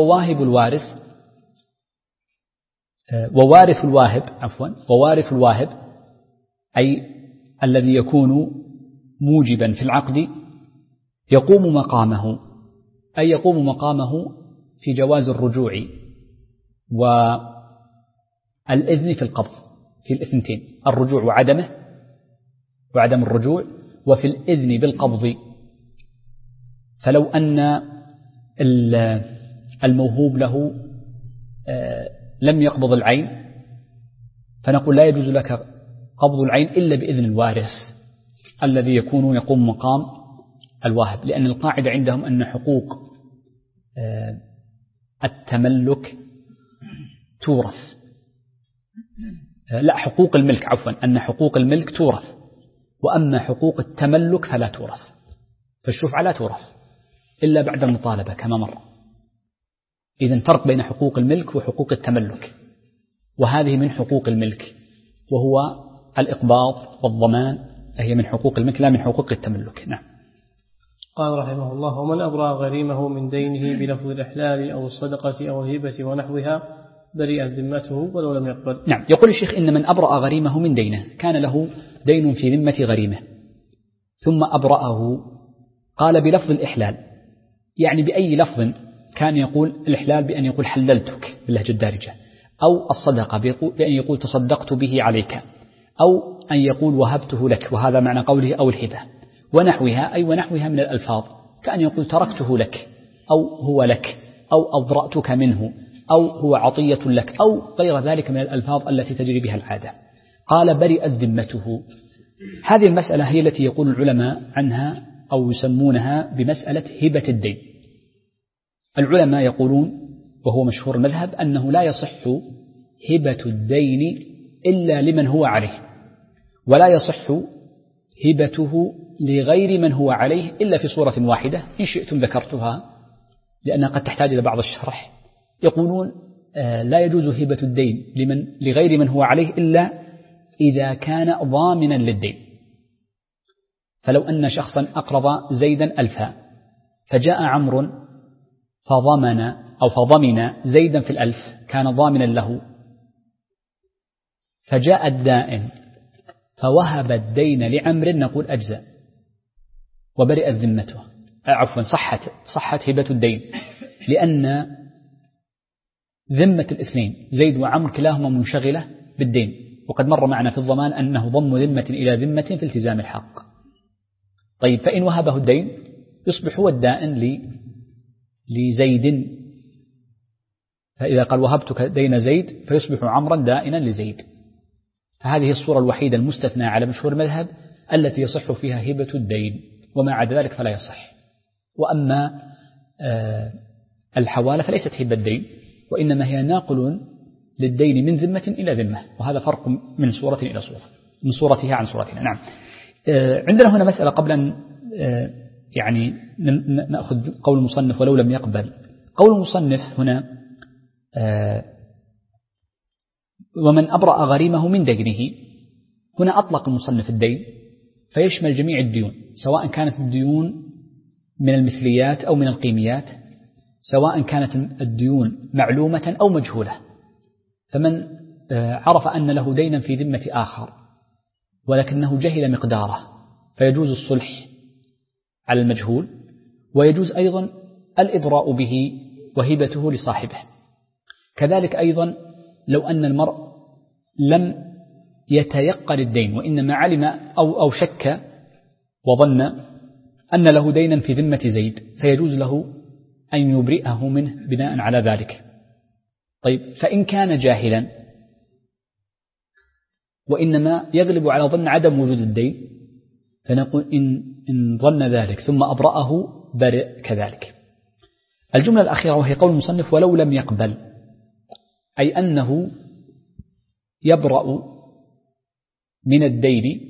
ووارث الواهب أي الذي يكون موجبا في العقد يقوم مقامه، أي يقوم مقامه في جواز الرجوع والإذن في القبض، في الاثنتين، الرجوع وعدمه وعدم الرجوع، وفي الإذن بالقبض. فلو أن الموهوب له لم يقبض العين فنقول لا يجوز لك قبض العين إلا بإذن الوارث الذي يقوم مقام الواهب، لأن القاعدة عندهم أن حقوق التملك تورث، حقوق الملك أن حقوق الملك تورث، وأما حقوق التملك فلا تورث، فالشفعة لا تورث إلا بعد المطالبة كما مر. إذن فرق بين حقوق الملك وحقوق التملك، وهذه من حقوق الملك، وهو الإقباض والضمان، هي من حقوق الملك لا من حقوق التملك. نعم. قال رحمه الله ومن أبرأ غريمه من دينه بلفظ الإحلال أو الصدقة أو الهبة ونحوها برئت ذمته ولو لم يقبل. نعم. يقول الشيخ إن من أبرأ غريمه من دينه، كان له دين في ذمة غريمه ثم أبرأه، قال بلفظ الإحلال، يعني بأي لفظ كان يقول الإحلال بأن يقول حللتك باللهجة الدارجة، أو الصدقة بأن يقول تصدقت به عليك، أو أن يقول وهبته لك، وهذا معنى قوله، أو الهبة ونحوها، أي ونحوها من الألفاظ، كأن يقول تركته لك، أو هو لك، أو أبرأتك منه، أو هو عطية لك، أو غير ذلك من الألفاظ التي تجري بها العادة. قال برئت ذمته. هذه المسألة هي التي يقول العلماء عنها أو يسمونها بمسألة هبة الدين. العلماء يقولون، وهو مشهور المذهب، أنه لا يصح هبة الدين إلا لمن هو عليه، ولا يصح هبته لغير من هو عليه إلا في صورة واحدة إن شئتم ذكرتها لأنها قد تحتاج إلى بعض الشرح. يقولون لا يجوز هبة الدين لغير من هو عليه إلا إذا كان ضامنا للدين. فلو أن شخصا أقرض زيدا 1000 فجاء عمرو فضمن زيدا في 1000 كان ضامنا له، فجاء الدائن فوهب الدين لعمر نقول أجزاء وبرئت ذمته، عفوا صحت هبة الدين، لأن ذمة الاثنين زيد وعمر كلاهما منشغلة بالدين، وقد مر معنا في الضمان أنه ضم ذمة إلى ذمة في التزام الحق. طيب فإن وهبه الدين يصبح هو الدائن لزيد، فإذا قال وهبتك دين زيد فيصبح عمرا دائنا لزيد. فهذه الصورة الوحيدة المستثنى على مشهور المذهب التي يصح فيها هبة الدين، وما عدا ذلك فلا يصح. وأما الحوالة فليست هبة الدين، وإنما هي ناقل للدين من ذمة إلى ذمة، وهذا فرق من صورة إلى صورة، من صورتها عن صورتها. نعم. عندنا هنا مسألة قبل أن يعني نأخذ قول المصنف ولو لم يقبل. قول المصنف هنا ومن أبرأ غريمه من دينه، هنا أطلق المصنف الدين فيشمل جميع الديون، سواء كانت الديون من المثليات أو من القيميات، سواء كانت الديون معلومة أو مجهولة. فمن عرف أن له دينا في ذمة آخر ولكنه جهل مقداره فيجوز الصلح على المجهول، ويجوز أيضا الإضراء به وهبته لصاحبه. كذلك أيضا لو أن المرء لم يتيقن الدين وإنما علم أو شك وظن أن له دينا في ذمة زيد فيجوز له أن يبرئه منه بناء على ذلك. طيب فإن كان جاهلا وإنما يغلب على ظن عدم وجود الدين فنقول إن ظن ذلك ثم أبرأه برئ كذلك. الجملة الأخيرة وهي قول المصنف ولو لم يقبل، أي أنه يبرأ من الدين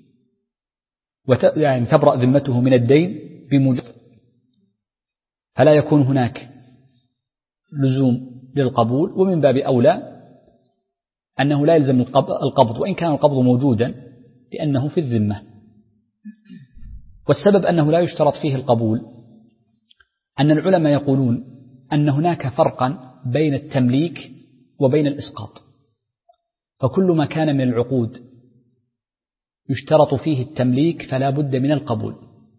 يعني تبرأ ذمته من الدين بمجرد، فلا يكون هناك لزوم للقبول، ومن باب أولى أنه لا يلزم القبض وإن كان القبض موجودا لأنه في الذمة. والسبب أنه لا يشترط فيه القبول أن العلماء يقولون أن هناك فرقا بين التمليك وبين الإسقاط، فكل ما كان من العقود يشترط فيه التمليك فلا بد من القبول،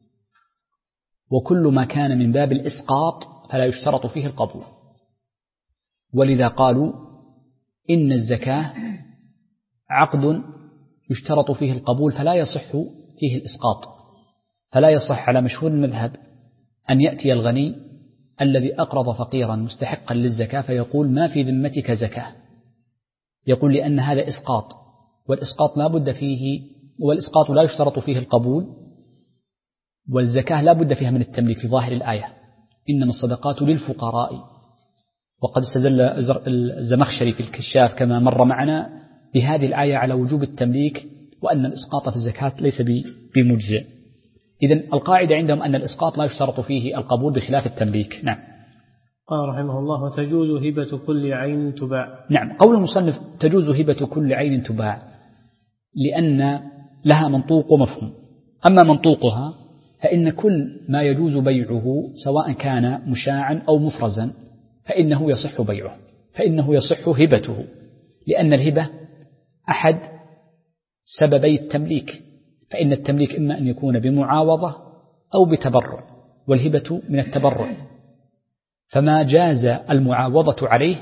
وكل ما كان من باب الإسقاط فلا يشترط فيه القبول. ولذا قالوا إن الزكاة عقد يشترط فيه القبول فلا يصح فيه الإسقاط، فلا يصح على مشهور المذهب أن يأتي الغني الذي أقرض فقيرا مستحقا للزكاة فيقول ما في ذمتك زكاة، يقول لأن هذا إسقاط، والإسقاط لا بد فيه، والإسقاط لا يشترط فيه القبول، والزكاة لا بد فيها من التمليك في ظاهر الآية إنما الصدقات للفقراء. وقد استدل الزمخشري في الكشاف كما مر معنا بهذه الآية على وجوب التمليك وأن الإسقاط في الزكاة ليس بمجزئ. إذن القاعدة عندهم أن الإسقاط لا يشترط فيه القبول بخلاف التمليك. نعم. قال رحمه الله تجوز هبة كل عين تباع. نعم، قول المصنف تجوز هبة كل عين تباع لأن لها منطوق ومفهوم. أما منطوقها فإن كل ما يجوز بيعه سواء كان مشاعا أو مفرزا فإنه يصح بيعه، فإنه يصح هبته، لأن الهبة أحد سببي التمليك، فإن التمليك إما أن يكون بمعاوضة أو بتبرع، والهبة من التبرع، فما جاز المعاوضة عليه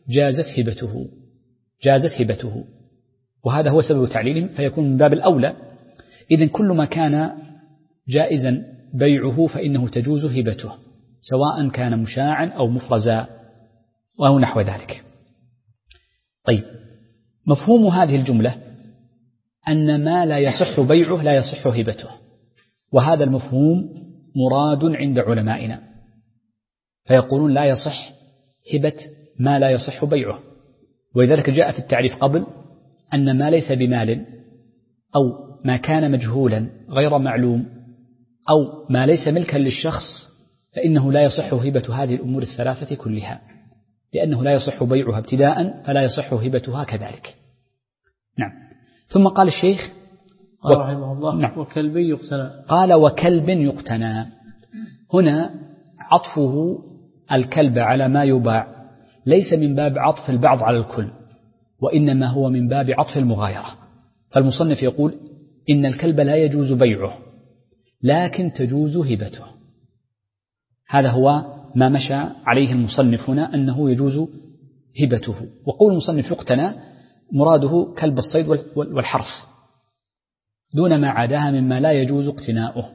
جازت هبته، وهذا هو سبب تعليلهم، فيكون من باب الأولى. إذن كل ما كان جائزا بيعه فإنه تجوز هبته سواء كان مشاعا أو مفرزا أو نحو ذلك. طيب مفهوم هذه الجملة أن ما لا يصح بيعه لا يصح هبته، وهذا المفهوم مراد عند علمائنا، فيقولون لا يصح هبة ما لا يصح بيعه. ولذلك جاء في التعريف قبل أن ما ليس بمال أو ما كان مجهولا غير معلوم أو ما ليس ملكا للشخص فإنه لا يصح هبة هذه الأمور الثلاثة كلها، لأنه لا يصح بيعها ابتداء فلا يصح هبتها كذلك. نعم. ثم قال الشيخ رحمه الله نعم. وكلب يقتنى. قال وكلب يقتنى. هنا عطفه الكلب على ما يباع ليس من باب عطف البعض على الكل، وإنما هو من باب عطف المغايرة. فالمصنف يقول إن الكلب لا يجوز بيعه لكن تجوز هبته. هذا هو ما مشى عليه المصنف هنا، أنه يجوز هبته. وقول المصنف يقتنى مراده كلب الصيد والحرث دون ما عاداها مما لا يجوز اقتناؤه.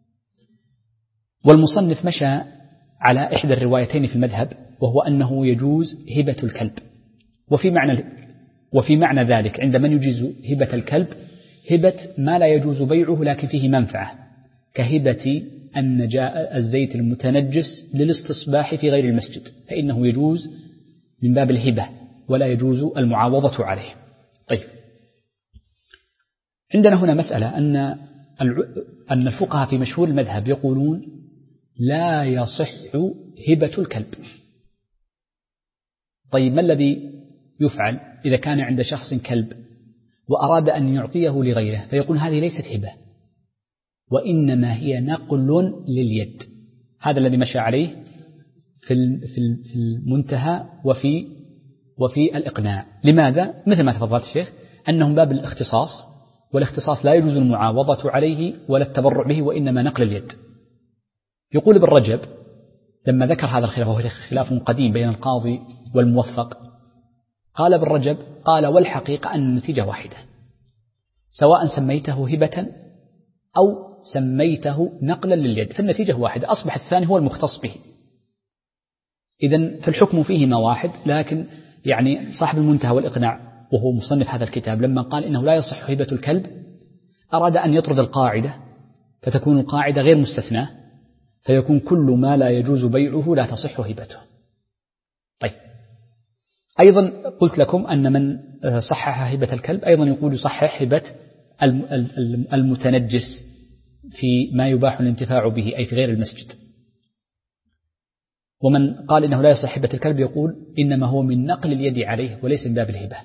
والمصنف مشى على إحدى الروايتين في المذهب، وهو أنه يجوز هبة الكلب. وفي معنى ذلك عند من يجيز هبة الكلب هبة ما لا يجوز بيعه لكن فيه منفعة، كهبة الزيت المتنجس للاستصباح في غير المسجد، فإنه يجوز من باب الهبة ولا يجوز المعاوضة عليه. طيب، عندنا هنا مسألة أن الفقهاء في مشهور المذهب يقولون لا يصح هبة الكلب. طيب، ما الذي يفعل إذا كان عند شخص كلب وأراد أن يعطيه لغيره؟ فيقول هذه ليست هبة وإنما هي نقل لليد. هذا الذي مشى عليه في المنتهى وفي الإقناع. لماذا؟ مثل ما تفضلت الشيخ، أنهم باب الاختصاص، والاختصاص لا يجوز المعاوضة عليه ولا التبرع به، وإنما نقل اليد. يقول ابن رجب لما ذكر هذا الخلاف، وهو خلاف قديم بين القاضي والموفق، قال ابن رجب قال والحقيقة أن النتيجة واحدة، سواء سميته هبة أو سميته نقلا لليد فالنتيجة واحدة، أصبح الثاني هو المختص به. إذن فالحكم فيهما واحد. لكن يعني صاحب المنتهى والإقناع وهو مصنف هذا الكتاب لما قال إنه لا يصح هبة الكلب أراد أن يطرد القاعدة، فتكون القاعدة غير مستثناة، فيكون كل ما لا يجوز بيعه لا تصح هبته. طيب، أيضا قلت لكم أن من صحح هبة الكلب أيضا يقول يصحح هبة المتنجس في ما يباح الانتفاع به أي في غير المسجد. ومن قال إنه لا يصح هبة الكلب يقول إنما هو من نقل اليد عليه وليس من باب الهبة.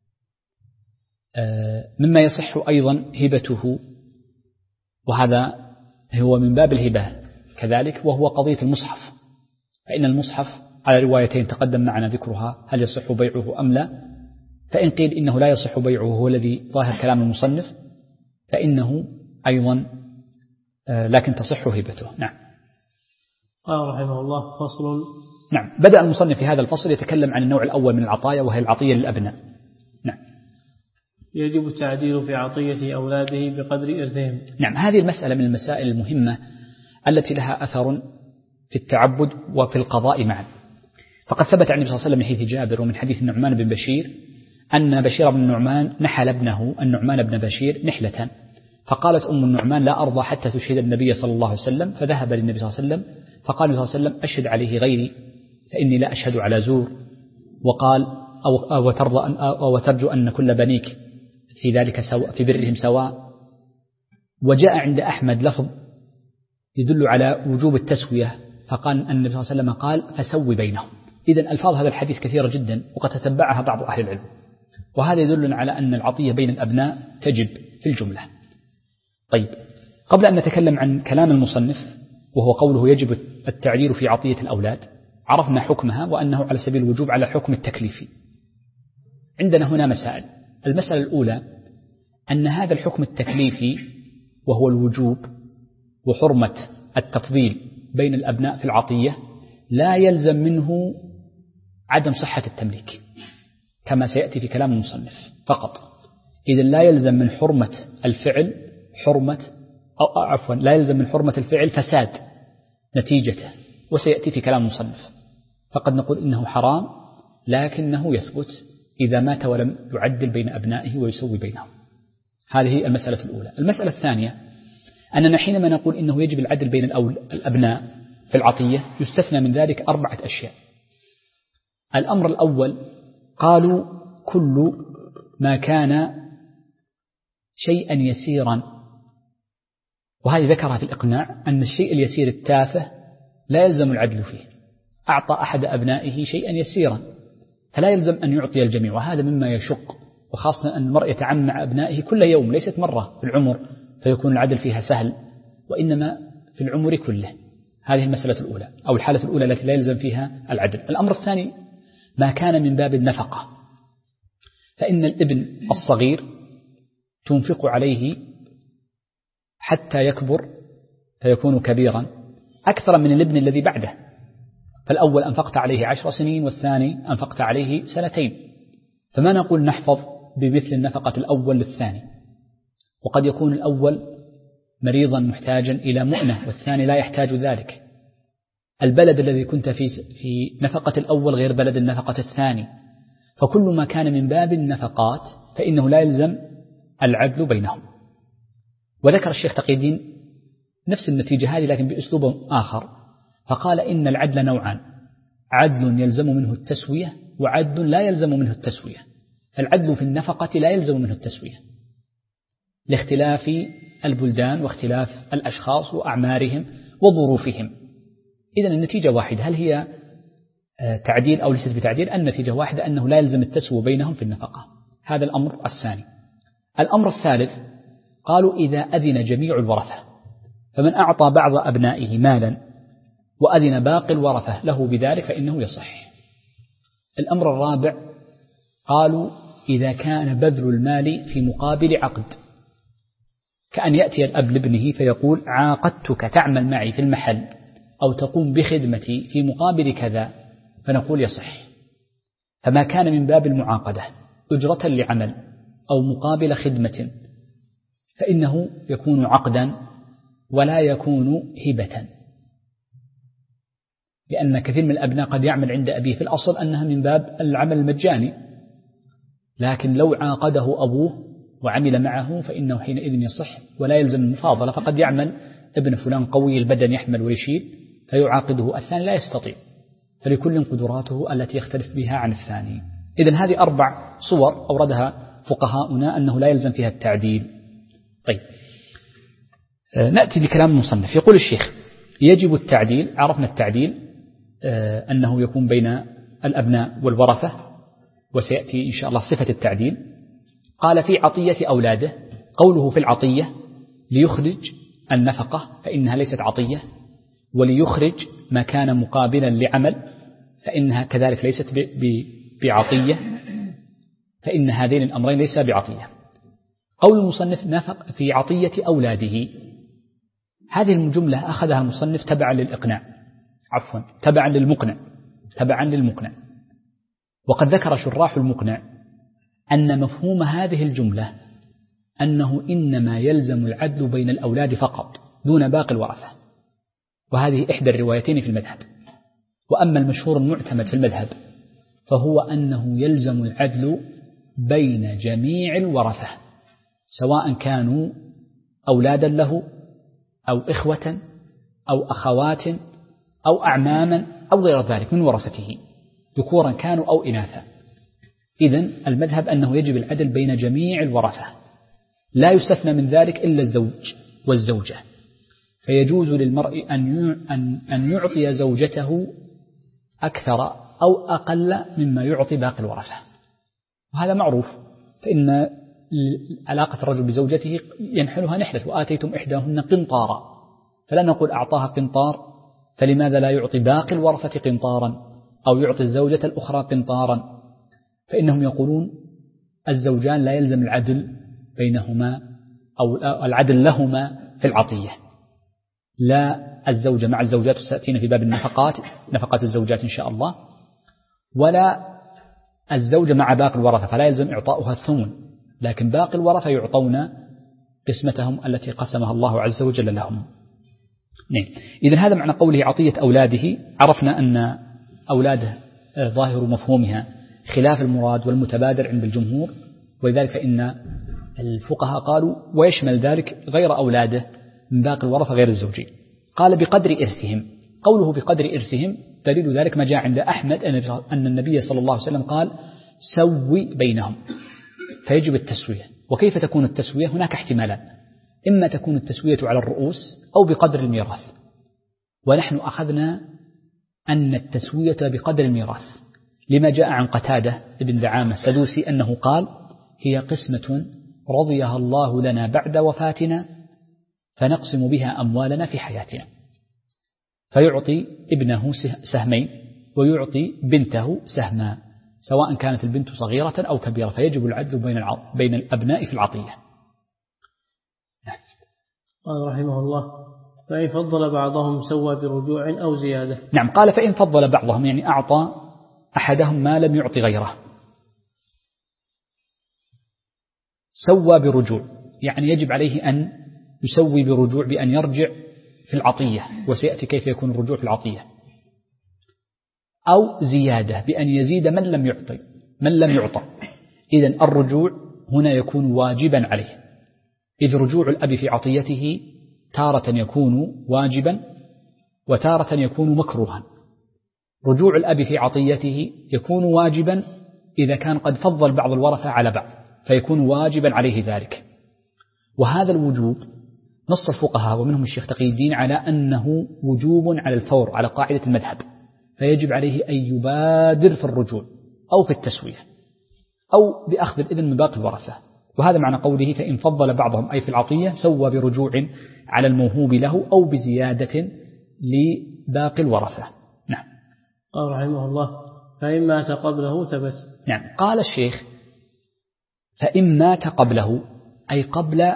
مما يصح أيضا هبته، وهذا هو من باب الهبة كذلك، وهو قضية المصحف. فإن المصحف على روايتين تقدم معنا ذكرها، هل يصح بيعه أم لا؟ فإن قيل إنه لا يصح بيعه، هو الذي ظاهر كلام المصنف، فإنه أيضا لكن تصح هبته. نعم. رحمه الله فصل. نعم. بدأ المصنف في هذا الفصل يتكلم عن النوع الأول من العطايا، وهي العطية للأبناء. نعم. يجب التعديل في عطية أولاده بقدر إرثهم. نعم، هذه المسألة من المسائل المهمة التي لها أثر في التعبد وفي القضاء معا. فقد ثبت عن النبي صلى الله عليه وسلم من حديث جابر ومن حديث النعمان بن بشير أن بشير بن النعمان نحل ابنه النعمان بن بشير نحلة، فقالت أم النعمان لا أرضى حتى تشهد النبي صل الله عليه وسلم، فذهب للنبي صلى الله عليه وسلم فقال النبي صلى الله عليه وسلم أشهد عليه غيري فإني لا أشهد على زور، وقال أو ترجو أن كل بنيك في ذلك سواء في برهم سواء. وجاء عند أحمد لفظ يدل على وجوب التسوية، فقال أن النبي صلى الله عليه وسلم قال فسوي بينهم. إذن ألفاظ هذا الحديث كثيرة جدا وقد تتبعها بعض أهل العلم، وهذا يدل على أن العطية بين الأبناء تجب في الجملة. طيب، قبل أن نتكلم عن كلام المصنف وهو قوله يجب التعديل في عطية الأولاد، عرفنا حكمها وأنه على سبيل الوجوب على حكم التكليف. عندنا هنا مسائل. المسألة الأولى أن هذا الحكم التكليفي وهو الوجوب وحرمة التفضيل بين الأبناء في العطية لا يلزم منه عدم صحة التمليك كما سيأتي في كلام المصنف فقط. إذن لا يلزم من حرمة الفعل لا يلزم من حرمة الفعل فساد نتيجته، وسيأتي في كلام المصنف. فقد نقول إنه حرام لكنه يثبت إذا مات ولم يعدل بين أبنائه ويسوي بينهم. هذه المسألة الأولى. المسألة الثانية أننا حينما نقول إنه يجب العدل بين الأبناء في العطية يستثنى من ذلك 4 أشياء. الأمر الأول قالوا كل ما كان شيئا يسيرا، وهذه ذكرها في الإقناع أن الشيء اليسير التافه لا يلزم العدل فيه. أعطى أحد أبنائه شيئا يسيرا فلا يلزم أن يعطي الجميع، وهذا مما يشق، وخاصة أن المرء يتعامل مع أبنائه كل يوم، ليست مرة في العمر فيكون العدل فيها سهل، وإنما في العمر كله. هذه المسألة الأولى أو الحالة الأولى التي لا يلزم فيها العدل. الأمر الثاني ما كان من باب النفقة، فإن الابن الصغير تنفق عليه حتى يكبر فيكون كبيرا أكثر من الابن الذي بعده، فالأول أنفقت عليه 10 سنين والثاني أنفقت عليه 2 سنين، فما نقول نحفظ بمثل النفقة الأول للثاني، وقد يكون الأول مريضا محتاجا إلى مؤنة والثاني لا يحتاج ذلك. البلد الذي كنت في نفقة الأول غير بلد النفقة الثاني، فكل ما كان من باب النفقات فإنه لا يلزم العدل بينهم. وذكر الشيخ تقي الدين نفس النتيجة هذه لكن بأسلوب آخر، فقال إن العدل نوعان: عدل يلزم منه التسوية وعدل لا يلزم منه التسوية. فالعدل في النفقة لا يلزم منه التسوية لاختلاف البلدان واختلاف الأشخاص وأعمارهم وظروفهم. إذن النتيجة واحدة، هل هي تعديل أو ليست بتعديل؟ النتيجة واحدة، أنه لا يلزم التسوية بينهم في النفقة. هذا الأمر الثاني. الأمر الثالث قالوا إذا أذن جميع الورثة، فمن أعطى بعض أبنائه مالا وأذن باقي الورثة له بذلك فإنه يصح. الأمر الرابع قالوا إذا كان بذل المال في مقابل عقد، كأن يأتي الأب لابنه فيقول عاقدتك تعمل معي في المحل أو تقوم بخدمتي في مقابل كذا، فنقول يصح. فما كان من باب المعاقدة أجرة لعمل أو مقابل خدمة فإنه يكون عقدا ولا يكون هبة، لأن كثير من الأبناء قد يعمل عند أبيه في الأصل أنها من باب العمل المجاني، لكن لو عاقده أبوه وعمل معه فإنه حينئذ يصح ولا يلزم المفاضلة. فقد يعمل ابن فلان قوي البدن يحمل ويشيل فيعاقده الثاني لا يستطيع، فلكل قدراته التي يختلف بها عن الثاني. إذن هذه 4 صور أوردها فقهاؤنا أنه لا يلزم فيها التعديل. طيب نأتي لكلام المصنف. يقول الشيخ يجب التعديل. عرفنا التعديل أنه يكون بين الأبناء والورثة، وسيأتي إن شاء الله صفة التعديل. قال في عطية أولاده، قوله في العطية ليخرج النفقة فإنها ليست عطية، وليخرج ما كان مقابلا لعمل فإنها كذلك ليست بعطية، فإن هذين الأمرين ليس بعطية. قول المصنف نفق في عطية أولاده، هذه الجملة أخذها المصنف تبعا للإقناع، عفوا تبعا للمقنع. وقد ذكر شراح المقنع أن مفهوم هذه الجملة أنه إنما يلزم العدل بين الأولاد فقط دون باقي الورثة، وهذه إحدى الروايتين في المذهب. وأما المشهور المعتمد في المذهب فهو أنه يلزم العدل بين جميع الورثة، سواء كانوا أولادا له أو إخوة أو أخوات أو أعماما أو غير ذلك من ورثته، ذكورا كانوا أو إناثا. إذن المذهب أنه يجب العدل بين جميع الورثة، لا يستثنى من ذلك إلا الزوج والزوجة، فيجوز للمرء أن يعطي زوجته أكثر أو أقل مما يعطي باقي الورثة، وهذا معروف. فإن علاقة الرجل بزوجته ينحلها نحلة، وآتيتم إحداهن قنطارا، فلا نقول أعطاها قنطار فلماذا لا يعطي باقي الورثة قنطارا أو يعطي الزوجة الأخرى قنطارا، فإنهم يقولون الزوجان لا يلزم العدل بينهما أو العدل لهما في العطية، لا الزوجة مع الزوجات ستأتينا في باب النفقات، نفقات الزوجات إن شاء الله، ولا الزوجة مع باقي الورثة فلا يلزم إعطاؤها الثمن، لكن باقي الورثة يعطون قسمتهم التي قسمها الله عز وجل لهم. نعم. إذن هذا معنى قوله عطية أولاده. عرفنا أن أولاده ظاهر مفهومها خلاف المراد والمتبادر عند الجمهور، ولذلك فإن الفقهاء قالوا ويشمل ذلك غير أولاده من باقي الورثة غير الزوجين. قال بقدر إرثهم. قوله بقدر إرثهم دليل ذلك ما جاء عند أحمد أن النبي صلى الله عليه وسلم قال سوي بينهم، فيجب التسوية. وكيف تكون التسوية؟ هناك احتمالان: إما تكون التسوية على الرؤوس أو بقدر الميراث، ونحن أخذنا أن التسوية بقدر الميراث لما جاء عن قتادة ابن دعامة السدوسي أنه قال: هي قسمة رضيها الله لنا بعد وفاتنا فنقسم بها أموالنا في حياتنا، فيعطي ابنه سهمين ويعطي بنته سهما، سواء كانت البنت صغيرة أو كبيرة، فيجب العدل بين الأبناء في العطية. قال رحمه الله: فإن فضل بعضهم سوى برجوع أو زيادة. نعم، قال فإن فضل بعضهم، يعني أعطى أحدهم ما لم يعطي غيره، سوى برجوع، يعني يجب عليه أن يسوي برجوع بأن يرجع في العطية، وسيأتي كيف يكون الرجوع في العطية، أو زيادة بأن يزيد من لم يعطى. إذن الرجوع هنا يكون واجبا عليه، إذ رجوع الأب في عطيته تارة يكون واجبا وتارة يكون مكروها. رجوع الأب في عطيته يكون واجبا إذا كان قد فضل بعض الورثة على بعض، فيكون واجبا عليه ذلك. وهذا الوجوب نص الفقهاء ومنهم الشيخ تقي الدين على أنه وجوب على الفور على قاعدة المذهب، فيجب عليه أن يبادر في الرجوع أو في التسوية أو بأخذ الإذن من باقي الورثة. وهذا معنى قوله: فإن فضل بعضهم، أي في العطية، سوى برجوع على الموهوب له أو بزيادة لباقي الورثة. نعم. قال رحمه الله: فإن مات قبله ثبت. نعم. قال الشيخ: فإن مات قبله، أي قبل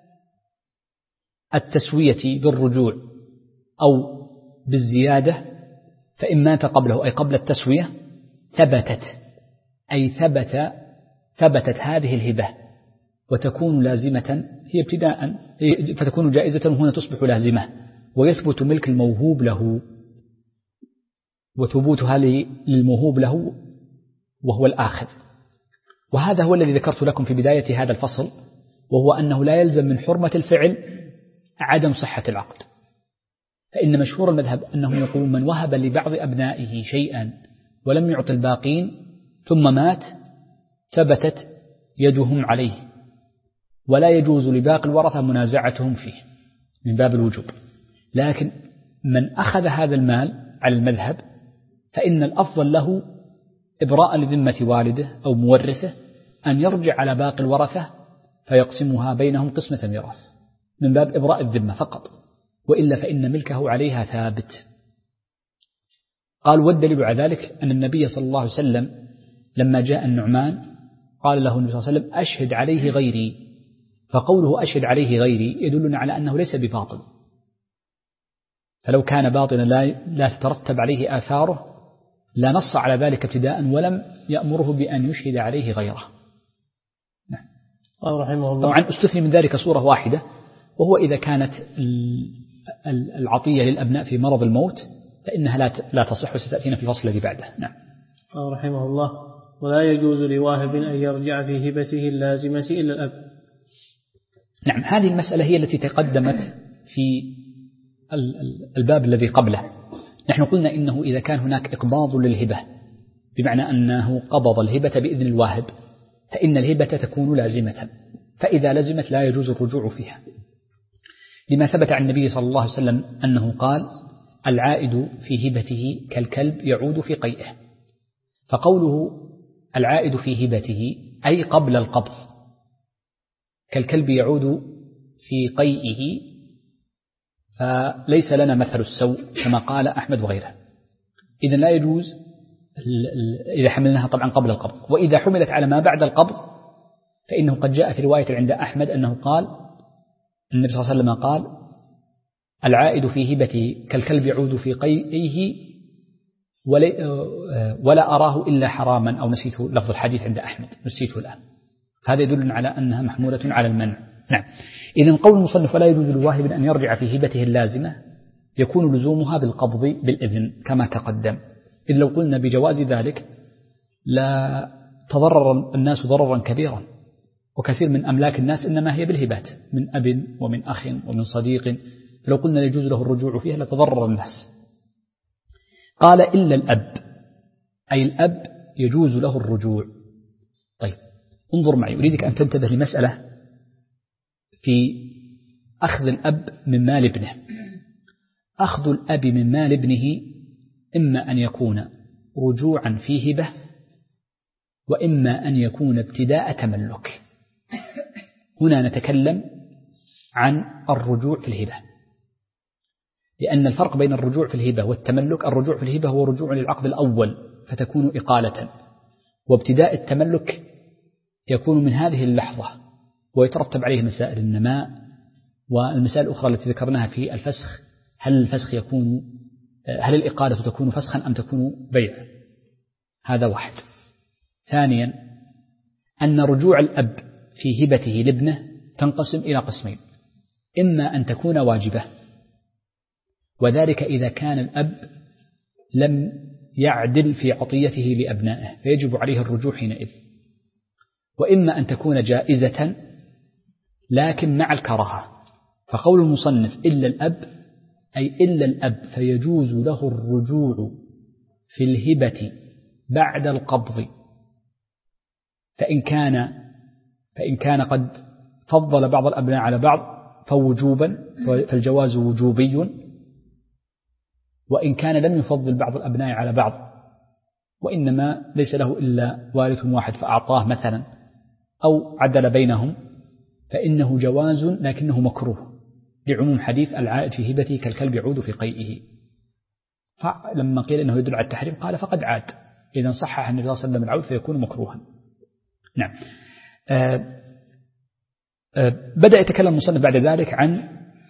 التسوية بالرجوع أو بالزيادة، فإن مات قبله أي قبل التسوية ثبتت، أي ثبتت هذه الهبة وتكون لازمة هي ابتداء، فتكون جائزة وهنا تصبح لازمة، ويثبت ملك الموهوب له، وثبوتها للموهوب له وهو الآخذ. وهذا هو الذي ذكرت لكم في بداية هذا الفصل، وهو أنه لا يلزم من حرمة الفعل عدم صحة العقد. فإن مشهور المذهب أنه يقول: من وهب لبعض أبنائه شيئا ولم يعط الباقين ثم مات ثبتت يدهم عليه، ولا يجوز لباقي الورثة منازعتهم فيه من باب الوجوب. لكن من أخذ هذا المال على المذهب فإن الأفضل له إبراء لذمة والده أو مورثه أن يرجع على باقي الورثة فيقسمها بينهم قسمة ميراث من باب إبراء الذمة فقط، وإلا فإن ملكه عليها ثابت. قال: والدليل على ذلك أن النبي صلى الله عليه وسلم لما جاء النعمان قال له النبي صلى الله عليه وسلم: أشهد عليه غيري. فقوله أشهد عليه غيري يدلنا على أنه ليس بباطل، فلو كان باطلا لا تترتب عليه آثاره لا نص على ذلك ابتداء ولم يأمره بأن يشهد عليه غيره. نعم. رحمه الله. طبعا استثني من ذلك صورة واحدة، وهو إذا كانت العطية للأبناء في مرض الموت فإنها لا تصح، وستأتينا في الفصل الذي بعده. نعم. رحمه الله: ولا يجوز لواهب أن يرجع في هبته اللازمة إلا الأب. نعم، هذه المسألة هي التي تقدمت في الباب الذي قبله. نحن قلنا إنه إذا كان هناك إقباض للهبة بمعنى أنه قبض الهبة بإذن الواهب فإن الهبة تكون لازمة، فإذا لزمت لا يجوز الرجوع فيها، لما ثبت عن النبي صلى الله عليه وسلم أنه قال: العائد في هبته كالكلب يعود في قيئه. فقوله العائد في هبته أي قبل القبض، كالكلب يعود في قيئه، فليس لنا مثل السوء كما قال أحمد وغيره. إذن لا يجوز إذا حملناها طبعا قبل القبض. وإذا حملت على ما بعد القبض فإنه قد جاء في رواية عند أحمد أنه قال النبي صلى الله عليه وسلم قال: العائد في هبته كالكلب يعود في قيئه ولا أراه إلا حراما، أو نسيت لفظ الحديث عند أحمد نسيته الآن. هذا يدل على أنها محمولة على المنع. نعم. إذن قول المصنف: ولا يجوز لواهب أن يرجع في هبته اللازمة يكون لزومها بالقبض بالإذن كما تقدم، إذ لو قلنا بجواز ذلك لا تضرر الناس ضررا كبيرا، وكثير من أملاك الناس إنما هي بالهبات من أب ومن أخ ومن صديق، فلو قلنا يجوز له الرجوع فيها لتضرر الناس. قال: إلا الأب، أي الأب يجوز له الرجوع. طيب، انظر معي، أريدك أن تنتبه لمسألة في أخذ الأب من مال ابنه. أخذ الأب من مال ابنه إما أن يكون رجوعا في هبة، وإما أن يكون ابتداء تملك. هنا نتكلم عن الرجوع في الهبة، لأن الفرق بين الرجوع في الهبة والتملك، الرجوع في الهبة هو رجوع للعقد الأول فتكون إقالة، وابتداء التملك يكون من هذه اللحظة ويترتب عليه مسائل النماء والمسائل الأخرى التي ذكرناها في الفسخ. هل الإقالة تكون فسخا أم تكون بيعا؟ هذا واحد. ثانيا، أن رجوع الأب في هبته لابنه تنقسم إلى قسمين: إما أن تكون واجبة، وذلك إذا كان الأب لم يعدل في عطيته لأبنائه فيجب عليه الرجوع حينئذ، وإما أن تكون جائزة لكن مع الكراهة. فقول المصنف إلا الأب، أي إلا الأب فيجوز له الرجوع في الهبة بعد القبض، فإن كان قد فضل بعض الأبناء على بعض فالجواز وجوبي، وإن كان لم يفضل بعض الأبناء على بعض وإنما ليس له إلا وارث واحد فأعطاه مثلا أو عدل بينهم فإنه جواز لكنه مكروه، لعموم حديث العائد في هبته كالكلب يعود في قيئه. فلما قيل إنه يدل على التحريم قال فقد عاد، إذا صحح النبي صلى الله عليه وسلم العود فيكون مكروها. نعم. بدأ يتكلم المصنف بعد ذلك عن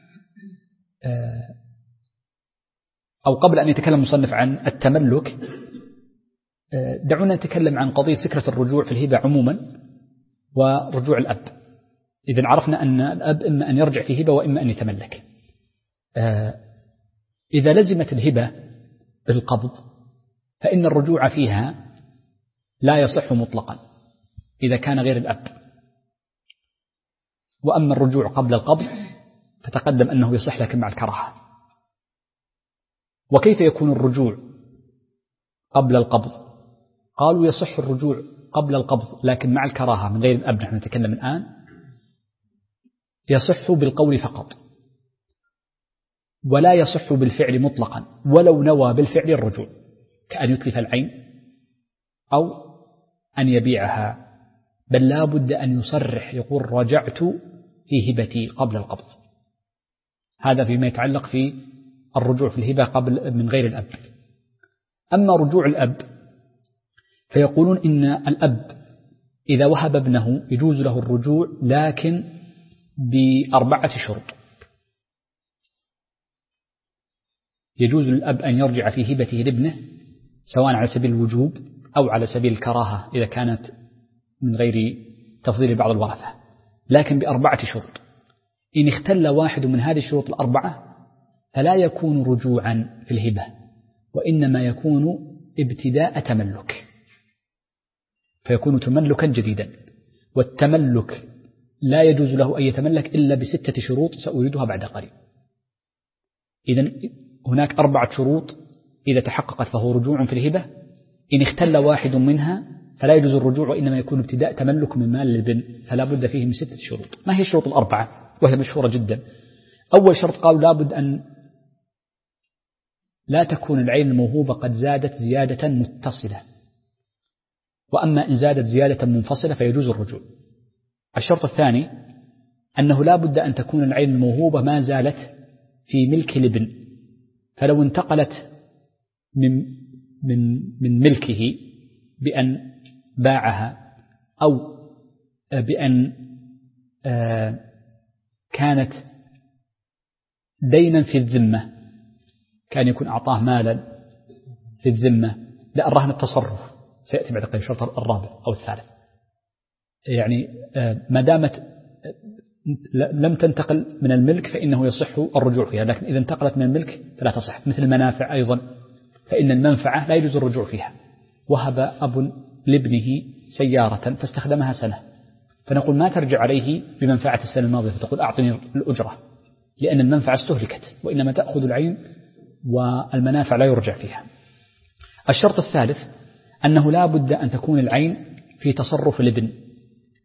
أو قبل أن يتكلم المصنف عن التملك دعونا نتكلم عن قضية فكرة الرجوع في الهبة عموما ورجوع الأب. إذن عرفنا أن الأب إما أن يرجع في هبة وإما أن يتملك. إذا لزمت الهبة بالقبض فإن الرجوع فيها لا يصح مطلقا إذا كان غير الأب، وأما الرجوع قبل القبض فتقدم أنه يصح لكن مع الكراهة. وكيف يكون الرجوع قبل القبض؟ قالوا يصح الرجوع قبل القبض لكن مع الكراهة من غير الأب. نحن نتكلم الآن يصح بالقول فقط، ولا يصح بالفعل مطلقا ولو نوى بالفعل الرجوع، كأن يتلف العين أو أن يبيعها، بل لا بد أن يصرح يقول رجعت في هبتي قبل القبض. هذا فيما يتعلق في الرجوع في الهبة قبل من غير الأب. أما رجوع الأب فيقولون إن الأب إذا وهب ابنه يجوز له الرجوع لكن ب4 شروط. يجوز للأب أن يرجع في هبته لابنه سواء على سبيل الوجوب أو على سبيل الكراهة إذا كانت من غير تفضيل بعض الورثة، لكن ب4 شروط. إن اختل واحد من هذه الشروط ال4 فلا يكون رجوعا في الهبة، وإنما يكون ابتداء تملك، فيكون تملكا جديدا. والتملك لا يجوز له أن يتملك إلا ب6 شروط سأريدها بعد قليل. إذن هناك 4 شروط إذا تحققت فهو رجوع في الهبة. إن اختل واحد منها فلا يجوز الرجوع، وإنما يكون ابتداء تملك من مال الابن، فلا بد فيه من 6 شروط. ما هي الشروط ال4 وهي مشهورة جدا؟ أول شرط قالوا لا بد أن لا تكون العين الموهوبة قد زادت زيادة متصلة، وأما إن زادت زيادة منفصلة فيجوز الرجوع. الشرط الثاني أنه لا بد أن تكون العين الموهوبة ما زالت في ملك الابن، فلو انتقلت من ملكه بأن باعها أو بأن كانت دينا في الذمة، كان يكون أعطاه مالا في الذمة، لا الرهن التصرف سيأتي بعد قليل. الشرط الرابع أو الثالث يعني ما دامت لم تنتقل من الملك فإنه يصح الرجوع فيها، لكن إذا انتقلت من الملك فلا تصح. مثل المنافع أيضا، فإن المنفعة لا يجوز الرجوع فيها. وهب أب لابنه سيارة فاستخدمها سنة، فنقول ما ترجع عليه بمنفعة السنة الماضية فتقول أعطني الأجرة، لأن المنفعة استهلكت، وإنما تأخذ العين والمنافع لا يرجع فيها. الشرط الثالث أنه لا بد أن تكون العين في تصرف الابن،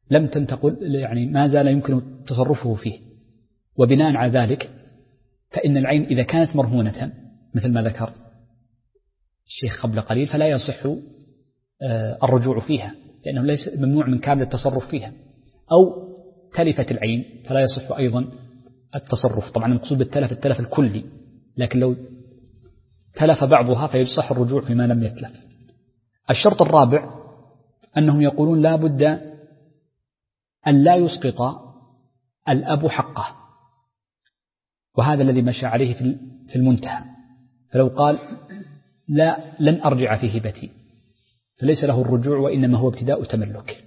لم تنتقل، يعني ما زال يمكن تصرفه فيه. وبناء على ذلك فإن العين إذا كانت مرهونة مثل ما ذكر الشيخ قبل قليل فلا يصح الرجوع فيها، لأنه ليس ممنوع من كامل التصرف فيها. أو تلفت العين فلا يصح أيضا التصرف. طبعا المقصود بالتلف التلف الكلي، لكن لو تلف بعضها فيصح الرجوع فيما لم يتلف. الشرط الرابع أنهم يقولون لا بد أن لا يسقط الأب حقه، وهذا الذي مشى عليه في المنتهى. فلو قال لا لن أرجع في هبتي فليس له الرجوع، وإنما هو ابتداء تملك.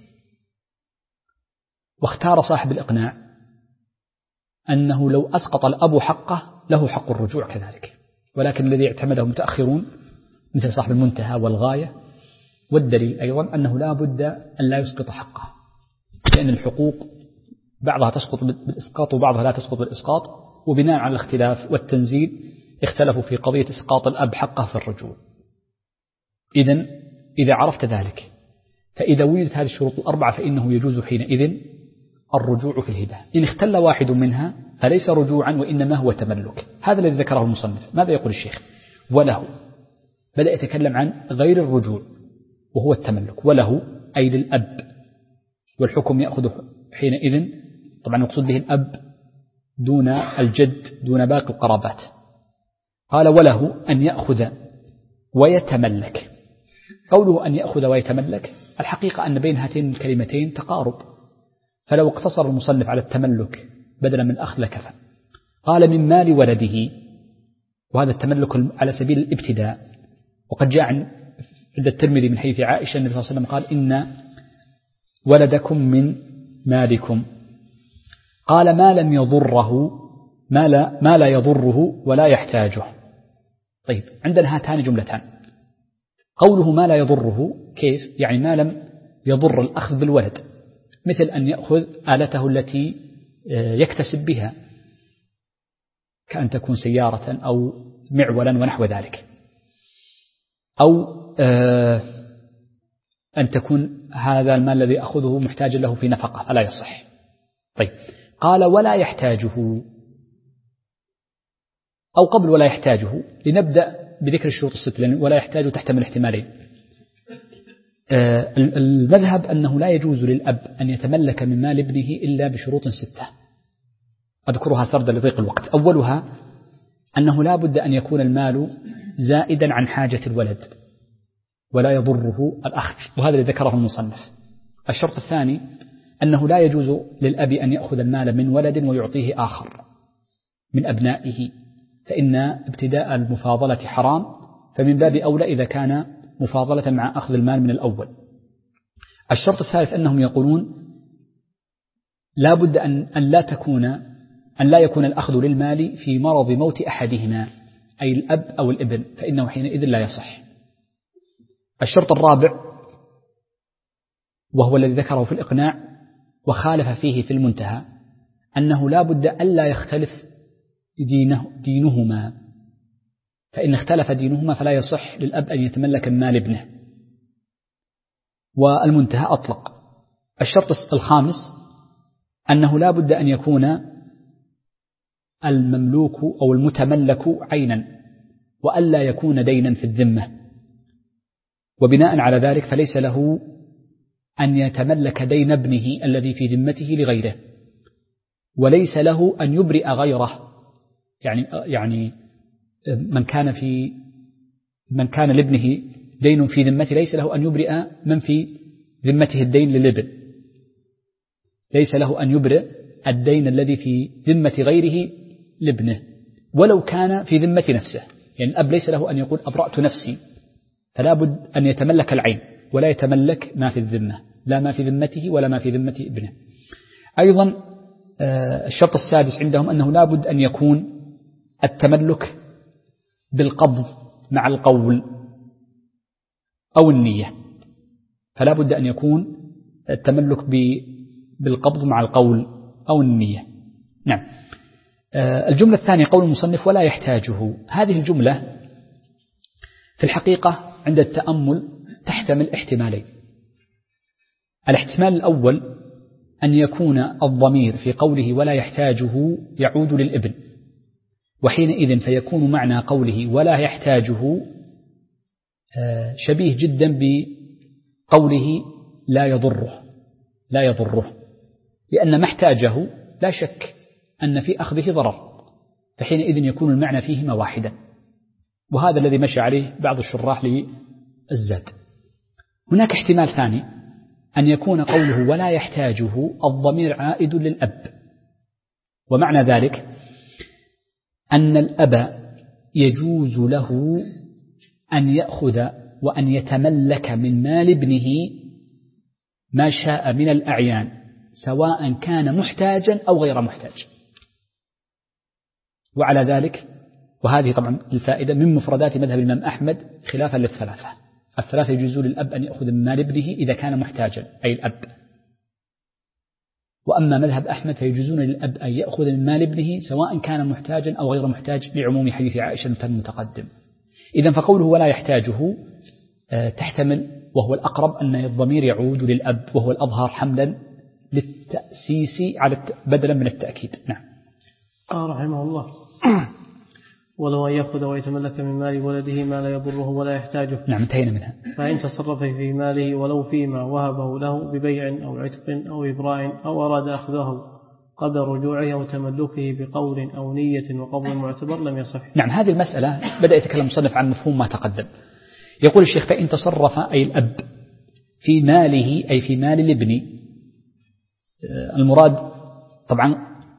واختار صاحب الإقناع أنه لو أسقط الأب حقه له حق الرجوع كذلك، ولكن الذي اعتمده متأخرون مثل صاحب المنتهى والغاية. والدليل أيضا أنه لا بد أن لا يسقط حقه، لأن الحقوق بعضها تسقط بالإسقاط وبعضها لا تسقط بالإسقاط، وبناء على الاختلاف والتنزيل اختلفوا في قضية إسقاط الأب حقه في الرجوع. إذا عرفت ذلك فإذا وجدت هذه الشروط الأربعة فإنه يجوز حينئذ الرجوع في الهبة. إن اختل واحد منها فليس رجوعا وإنما هو تملك. هذا الذي ذكره المصنف. ماذا يقول الشيخ؟ وله، بدأ يتكلم عن غير الرجوع وهو التملك. وله أي للأب، والحكم يأخذ حينئذ، طبعا المقصود به الأب دون الجد دون باقي القرابات. قال وله أن يأخذ ويتملك. قوله أن يأخذ ويتملك الحقيقة أن بين هاتين الكلمتين تقارب، فلو اقتصر المصنف على التملك بدلا من أخذ لكفى. قال من مال ولده، وهذا التملك على سبيل الابتداء. وقد جاء عند الترمذي من حديث عائشة النبي صلى الله عليه وسلم قال إن ولدكم من مالكم. قال ما لم يضره، ما لا يضره ولا يحتاجه. طيب عندنا هاتان جملتان. قوله ما لا يضره كيف؟ يعني ما لم يضر الأخذ بالولد، مثل أن يأخذ آلته التي يكتسب بها، كأن تكون سيارة أو معولا ونحو ذلك، أو أن تكون هذا المال الذي أخذه محتاجا له في نفقة فلا يصح. طيب قال ولا يحتاجه، أو قبل ولا يحتاجه لنبدأ بذكر الشروط الست، لأن ولا يحتاج تحتمل احتمالين. المذهب أنه لا يجوز للأب أن يتملك من مال ابنه إلا بشروط 6 أذكرها سردا لضيق الوقت. أولها أنه لا بد أن يكون المال زائدا عن حاجة الولد ولا يضره الأخذ، وهذا الذي ذكره المصنف. الشرط الثاني أنه لا يجوز للأب أن يأخذ المال من ولد ويعطيه آخر من أبنائه، فإن ابتداء المفاضلة حرام، فمن باب أولى إذا كان مفاضلة مع أخذ المال من الأول. الشرط الثالث أنهم يقولون لا بد أن لا يكون الأخذ للمال في مرض موت أحدهما، أي الأب أو الابن، فإنه حينئذ لا يصح. الشرط الرابع وهو الذي ذكره في الإقناع وخالف فيه في المنتهى، أنه لا بد ألا يختلف دينهما، فإن اختلف دينهما فلا يصح للأب أن يتملك مال ابنه. والمنتهى أطلق. الشرط الخامس أنه لا بد أن يكون المملوك أو المتملك عينا، وألا يكون دينا في الذمة، وبناء على ذلك فليس له أن يتملك دين ابنه الذي في ذمته لغيره، وليس له أن يبرئ غيره. يعني من كان لابنه دين في ذمته ليس له أن يبرئ من في ذمته الدين للابن، ليس له أن يبرئ الدين الذي في ذمة غيره لابنه ولو كان في ذمة نفسه. يعني الأب ليس له أن يقول أبرأت نفسي، فلا بد أن يتملك العين ولا يتملك ما في الذمة، لا ما في ذمته ولا ما في ذمة ابنه. أيضا الشرط السادس عندهم أنه لا بد أن يكون التملك بالقبض مع القول أو النية، فلا بد أن يكون التملك بالقبض مع القول أو النية. نعم. الجملة الثانية قول المصنف ولا يحتاجه. هذه الجملة في الحقيقة عند التأمل تحتمل احتمالين. الاحتمال الأول أن يكون الضمير في قوله ولا يحتاجه يعود للابن، وحينئذ فيكون معنى قوله ولا يحتاجه شبيه جدا بقوله لا يضره، لأن ما احتاجه لا شك أن في أخذه ضرر، فحينئذ يكون المعنى فيهما واحدا. وهذا الذي مشى عليه بعض الشراح للزاد. هناك احتمال ثاني أن يكون قوله ولا يحتاجه الضمير عائد للأب، ومعنى ذلك أن الأب يجوز له أن يأخذ وأن يتملك من مال ابنه ما شاء من الأعيان، سواء كان محتاجا أو غير محتاج. وعلى ذلك، وهذه طبعا الفائدة من مفردات مذهب الإمام أحمد خلافا الثلاثة يجوز للأب أن يأخذ من مال ابنه إذا كان محتاجا أي الأب، وأما مذهب أحمد فيجوزون للأب أن يأخذ من مال ابنه سواء كان محتاجا أو غير محتاج، لعموم حديث عائشة المتقدم. إذن فقوله ولا يحتاجه تحتمل، وهو الأقرب، أن الضمير يعود للأب، وهو الأظهر حملا للتأسيس على بدلا من التأكيد. نعم. رحمه الله. ولو أن يأخذ ويتملك من مال ولده ما لا يضره ولا يحتاجه. نعم، انتهينا منها. فإن تصرف في ماله ولو فيما وهبه له ببيع أو عتق أو إبراء أو أراد أخذه قبل رجوعه أو تملكه بقول أو نية وقبض معتبر لم يصح. نعم، هذه المسألة بدأ يتكلم المصنف عن مفهوم ما تقدم. يقول الشيخ فإن تصرف أي الأب في ماله أي في مال الابن، المراد طبعا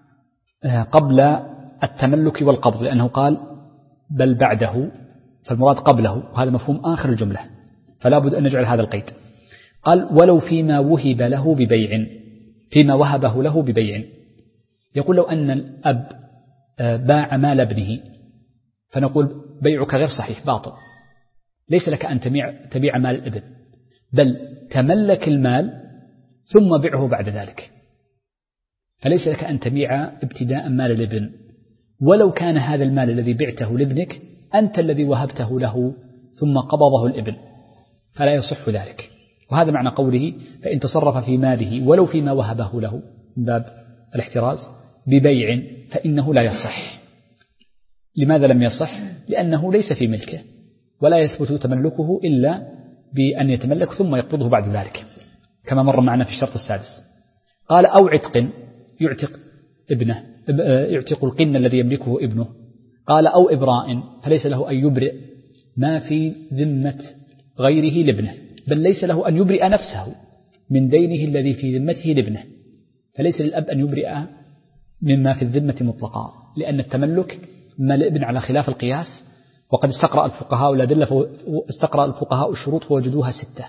قبل التملك والقبض، لأنه قال بل بعده، فالمراد قبله، وهذا مفهوم آخر الجملة، فلا بد أن نجعل هذا القيد. قال ولو فيما وهب له ببيع، فيما وهبه له ببيع. يقول لو أن الأب باع مال ابنه فنقول بيعك غير صحيح، باطل، ليس لك أن تبيع مال الابن، بل تملك المال ثم بيعه بعد ذلك، فليس لك أن تبيع ابتداء مال الابن، ولو كان هذا المال الذي بعته لابنك أنت الذي وهبته له ثم قبضه الابن، فلا يصح ذلك. وهذا معنى قوله فإن تصرف في ماله ولو فيما وهبه له من باب الاحتراز ببيع فإنه لا يصح. لماذا لم يصح؟ لأنه ليس في ملكه، ولا يثبت تملكه إلا بأن يتملك ثم يقبضه بعد ذلك، كما مر معنا في الشرط السادس. قال أو عتق، يعتق ابنه، يعتق القن الذي يملكه ابنه. قال أو إبراء، فليس له أن يبرئ ما في ذمة غيره لابنه، بل ليس له أن يبرئ نفسه من دينه الذي في ذمته لابنه، فليس للأب أن يبرئ مما في الذمة مطلقا، لأن التملك ما الابن على خلاف القياس. وقد استقرأ الفقهاء الأدلة، استقرأ الفقهاء الشروط فوجدوها 6.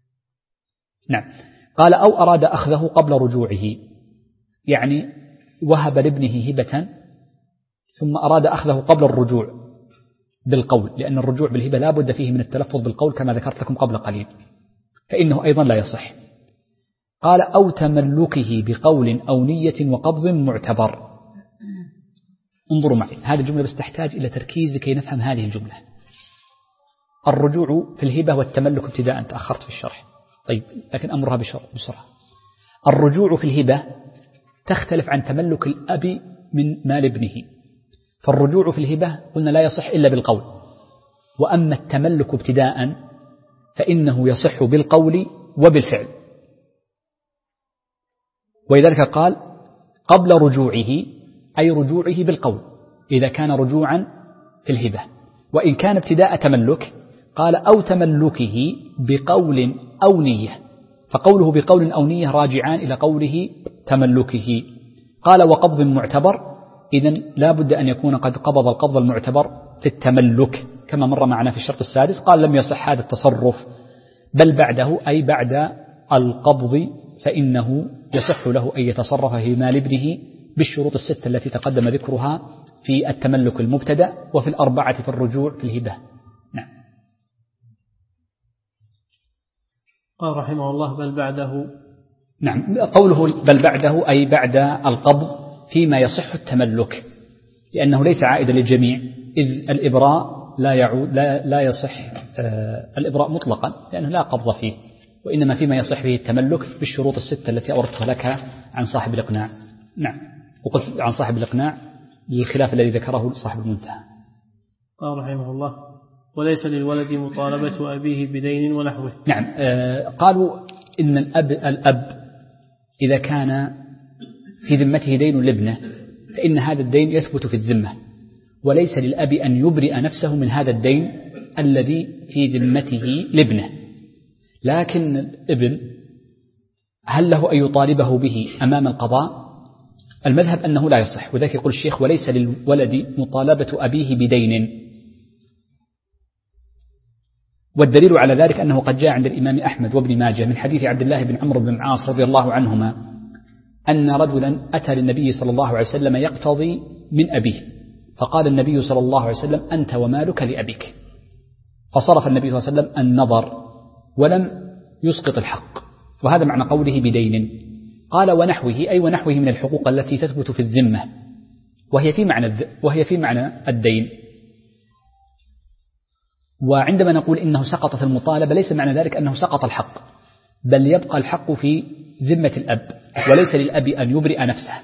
نعم. قال أو أراد أخذه قبل رجوعه، يعني وهب لابنه هبة ثم أراد أخذه قبل الرجوع بالقول، لأن الرجوع بالهبة لا بد فيه من التلفظ بالقول كما ذكرت لكم قبل قليل، فإنه أيضا لا يصح. قال أو تملكه بقول أو نية وقبض معتبر. انظروا معي، هذه الجملة بس تحتاج إلى تركيز لكي نفهم هذه الجملة. الرجوع في الهبة والتملك ابتداء، تأخرت في الشرح، طيب لكن أمرها بسرعة. الرجوع في الهبة تختلف عن تملك الأب من مال ابنه، فالرجوع في الهبة قلنا لا يصح إلا بالقول، وأما التملك ابتداء فإنه يصح بالقول وبالفعل. ولذلك قال قبل رجوعه، أي رجوعه بالقول إذا كان رجوعا في الهبة، وإن كان ابتداء تملك قال أو تملكه بقول أو نية، فقوله بقول أو نية راجعان إلى قوله تملكه. قال وقبض معتبر، إذن لا بد أن يكون قد قبض القبض المعتبر في التملك كما مر معنا في الشرط السادس. قال لم يصح هذا التصرف، بل بعده أي بعد القبض فإنه يصح له أن يتصرف في مال ابنه بالشروط 6 التي تقدم ذكرها في التملك المبتدأ وفي 4 في الرجوع في الهبة. نعم. قال رحمه الله بل بعده. نعم، قوله بل بعده أي بعد القبض فيما يصح التملك، لأنه ليس عائدا للجميع، إذ الإبراء لا يصح الإبراء مطلقا لأنه لا قبض فيه، وإنما فيما يصح به التملك بالشروط الستة التي أوردتها لك عن صاحب الإقناع. نعم، وقلت عن صاحب الإقناع للخلاف الذي ذكره صاحب المنتهى. قال رحمه الله: وليس للولد مطالبة أبيه بدين ونحوه. نعم، قالوا إن الأب إذا كان في ذمته دين لابنه فإن هذا الدين يثبت في الذمة، وليس للأب أن يبرئ نفسه من هذا الدين الذي في ذمته لابنه. لكن الابن هل له أن يطالبه به أمام القضاء؟ المذهب أنه لا يصح، وذلك يقول الشيخ: وليس للولد مطالبة أبيه بدين. والدليل على ذلك أنه قد جاء عند الإمام أحمد وابن ماجه من حديث عبد الله بن عمرو بن العاص رضي الله عنهما أن رجلا أتى للنبي صلى الله عليه وسلم يقتضي من أبيه، فقال النبي صلى الله عليه وسلم: أنت ومالك لأبيك. فصرف النبي صلى الله عليه وسلم النظر ولم يسقط الحق، وهذا معنى قوله بدين. قال: ونحوه، أي ونحوه من الحقوق التي تثبت في الذمة وهي في معنى الدين. وعندما نقول إنه سقطت المطالبة ليس معنى ذلك أنه سقط الحق، بل يبقى الحق في ذمة الأب، وليس للأب أن يبرئ نفسه.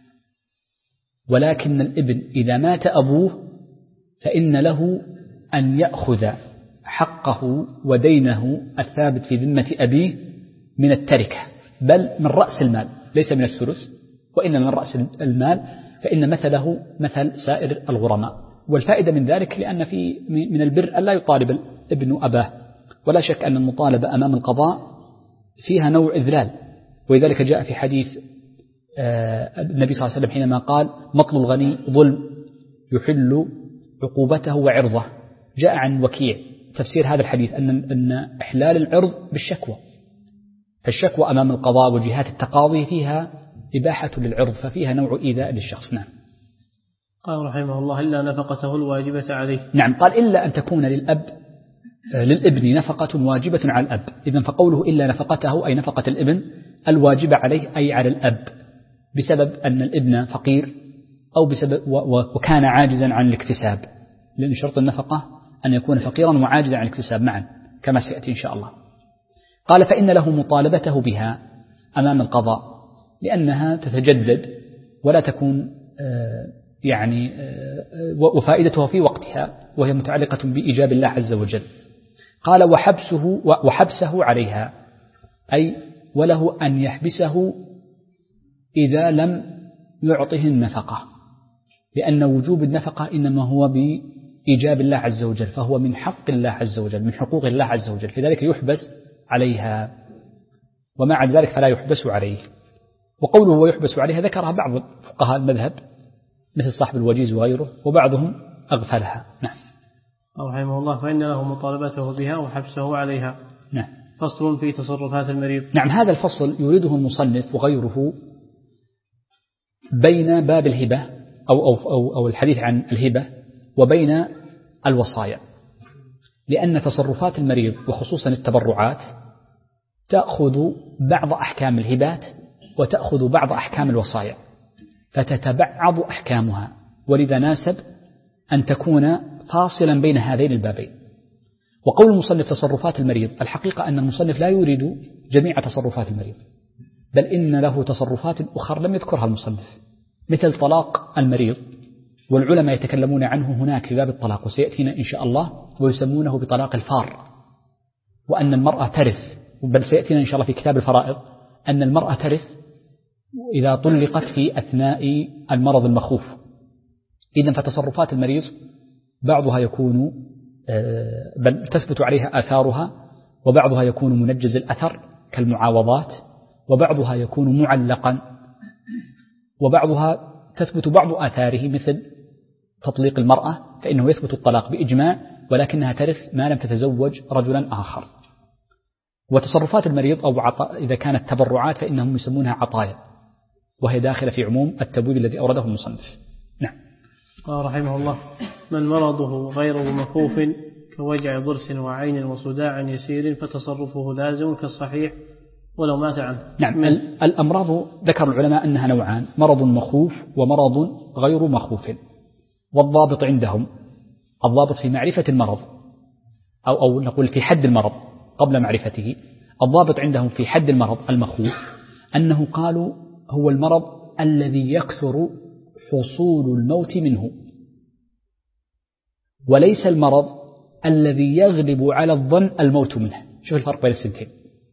ولكن الابن إذا مات أبوه فإن له أن يأخذ حقه ودينه الثابت في ذمة أبيه من التركة، بل من رأس المال، ليس من الثلث وإنما من رأس المال، فإن مثله مثل سائر الغرماء. والفائدة من ذلك لأن من البر ألا يطالب الابن أباه، ولا شك أن المطالبة أمام القضاء فيها نوع إذلال، ولذلك جاء في حديث النبي صلى الله عليه وسلم حينما قال: مطل الغني ظلم يحل عقوبته وعرضه. جاء عن وكيع تفسير هذا الحديث أن إحلال العرض بالشكوى، فالشكوى أمام القضاء وجهات التقاضي فيها إباحة للعرض، ففيها نوع إيذاء للشخص. نعم. قال رحمه الله: إلا نفقته الواجبة عليه. نعم، قال: إلا أن تكون للابن نفقة واجبة على الأب. إذن فقوله إلا نفقته أي نفقة الابن الواجبة عليه أي على الأب، بسبب أن الابن فقير أو بسبب وكان عاجزا عن الاكتساب، لأن شرط النفقة أن يكون فقيرا وعاجزا عن الاكتساب معا كما سيأتي إن شاء الله. قال: فإن له مطالبته بها أمام القضاء، لأنها تتجدد ولا تكون وفائدتها في وقتها، وهي متعلقة بإيجاب الله عز وجل. قال: وحبسه عليها، أي وله أن يحبسه إذا لم يعطه النفقة، لأن وجوب النفقة إنما هو بإيجاب الله عز وجل، فهو من حق الله عز وجل، من حقوق الله عز وجل، لذلك يحبس عليها، وما عدا ذلك فلا يحبس عليه. وقوله ويحبس عليها ذكرها بعض فقهاء المذهب مثل صاحب الوجيز وغيره، وبعضهم أغفلها. نعم. رحمه الله: فإن له مطالبته بها وحبسه عليها. نعم. فصل في تصرفات المريض. نعم، هذا الفصل يريده المصنف وغيره بين باب الهبة أو الحديث عن الهبة وبين الوصايا، لأن تصرفات المريض وخصوصا التبرعات تأخذ بعض أحكام الهبات وتأخذ بعض أحكام الوصايا، فتتبعض أحكامها، ولذا ناسب أن تكون فاصلا بين هذين البابين. وقول المصنف تصرفات المريض، الحقيقة أن المصنف لا يريد جميع تصرفات المريض، بل إن له تصرفات أخرى لم يذكرها المصنف، مثل طلاق المريض، والعلماء يتكلمون عنه هناك في باب الطلاق وسيأتينا إن شاء الله، ويسمونه بطلاق الفار، وأن المرأة ترث، بل سيأتينا إن شاء الله في كتاب الفرائض أن المرأة ترث إذا طلقت في أثناء المرض المخوف. إذن فتصرفات المريض بعضها يكون بل تثبت عليها آثارها، وبعضها يكون منجز الأثر كالمعاوضات، وبعضها يكون معلقا، وبعضها تثبت بعض آثاره مثل تطليق المرأة، فإنه يثبت الطلاق بإجماع، ولكنها ترث ما لم تتزوج رجلا آخر. وتصرفات المريض أو إذا كانت تبرعات فإنهم يسمونها عطايا، وهي داخلة في عموم التبويب الذي أورده المصنف. نعم. قال رحمه الله: من مرضه غير مخوف كوجع ضرس وعين وصداع يسير فتصرفه لازم كالصحيح ولو مات عنه. نعم. الأمراض ذكر العلماء أنها نوعان: مرض مخوف ومرض غير مخوف. والضابط عندهم الضابط في معرفة المرض أو نقول في حد المرض قبل معرفته، الضابط عندهم في حد المرض المخوف أنه قالوا هو المرض الذي يكثر حصول الموت منه، وليس المرض الذي يغلب على الظن الموت منه. شوف الفرق بين السنتين.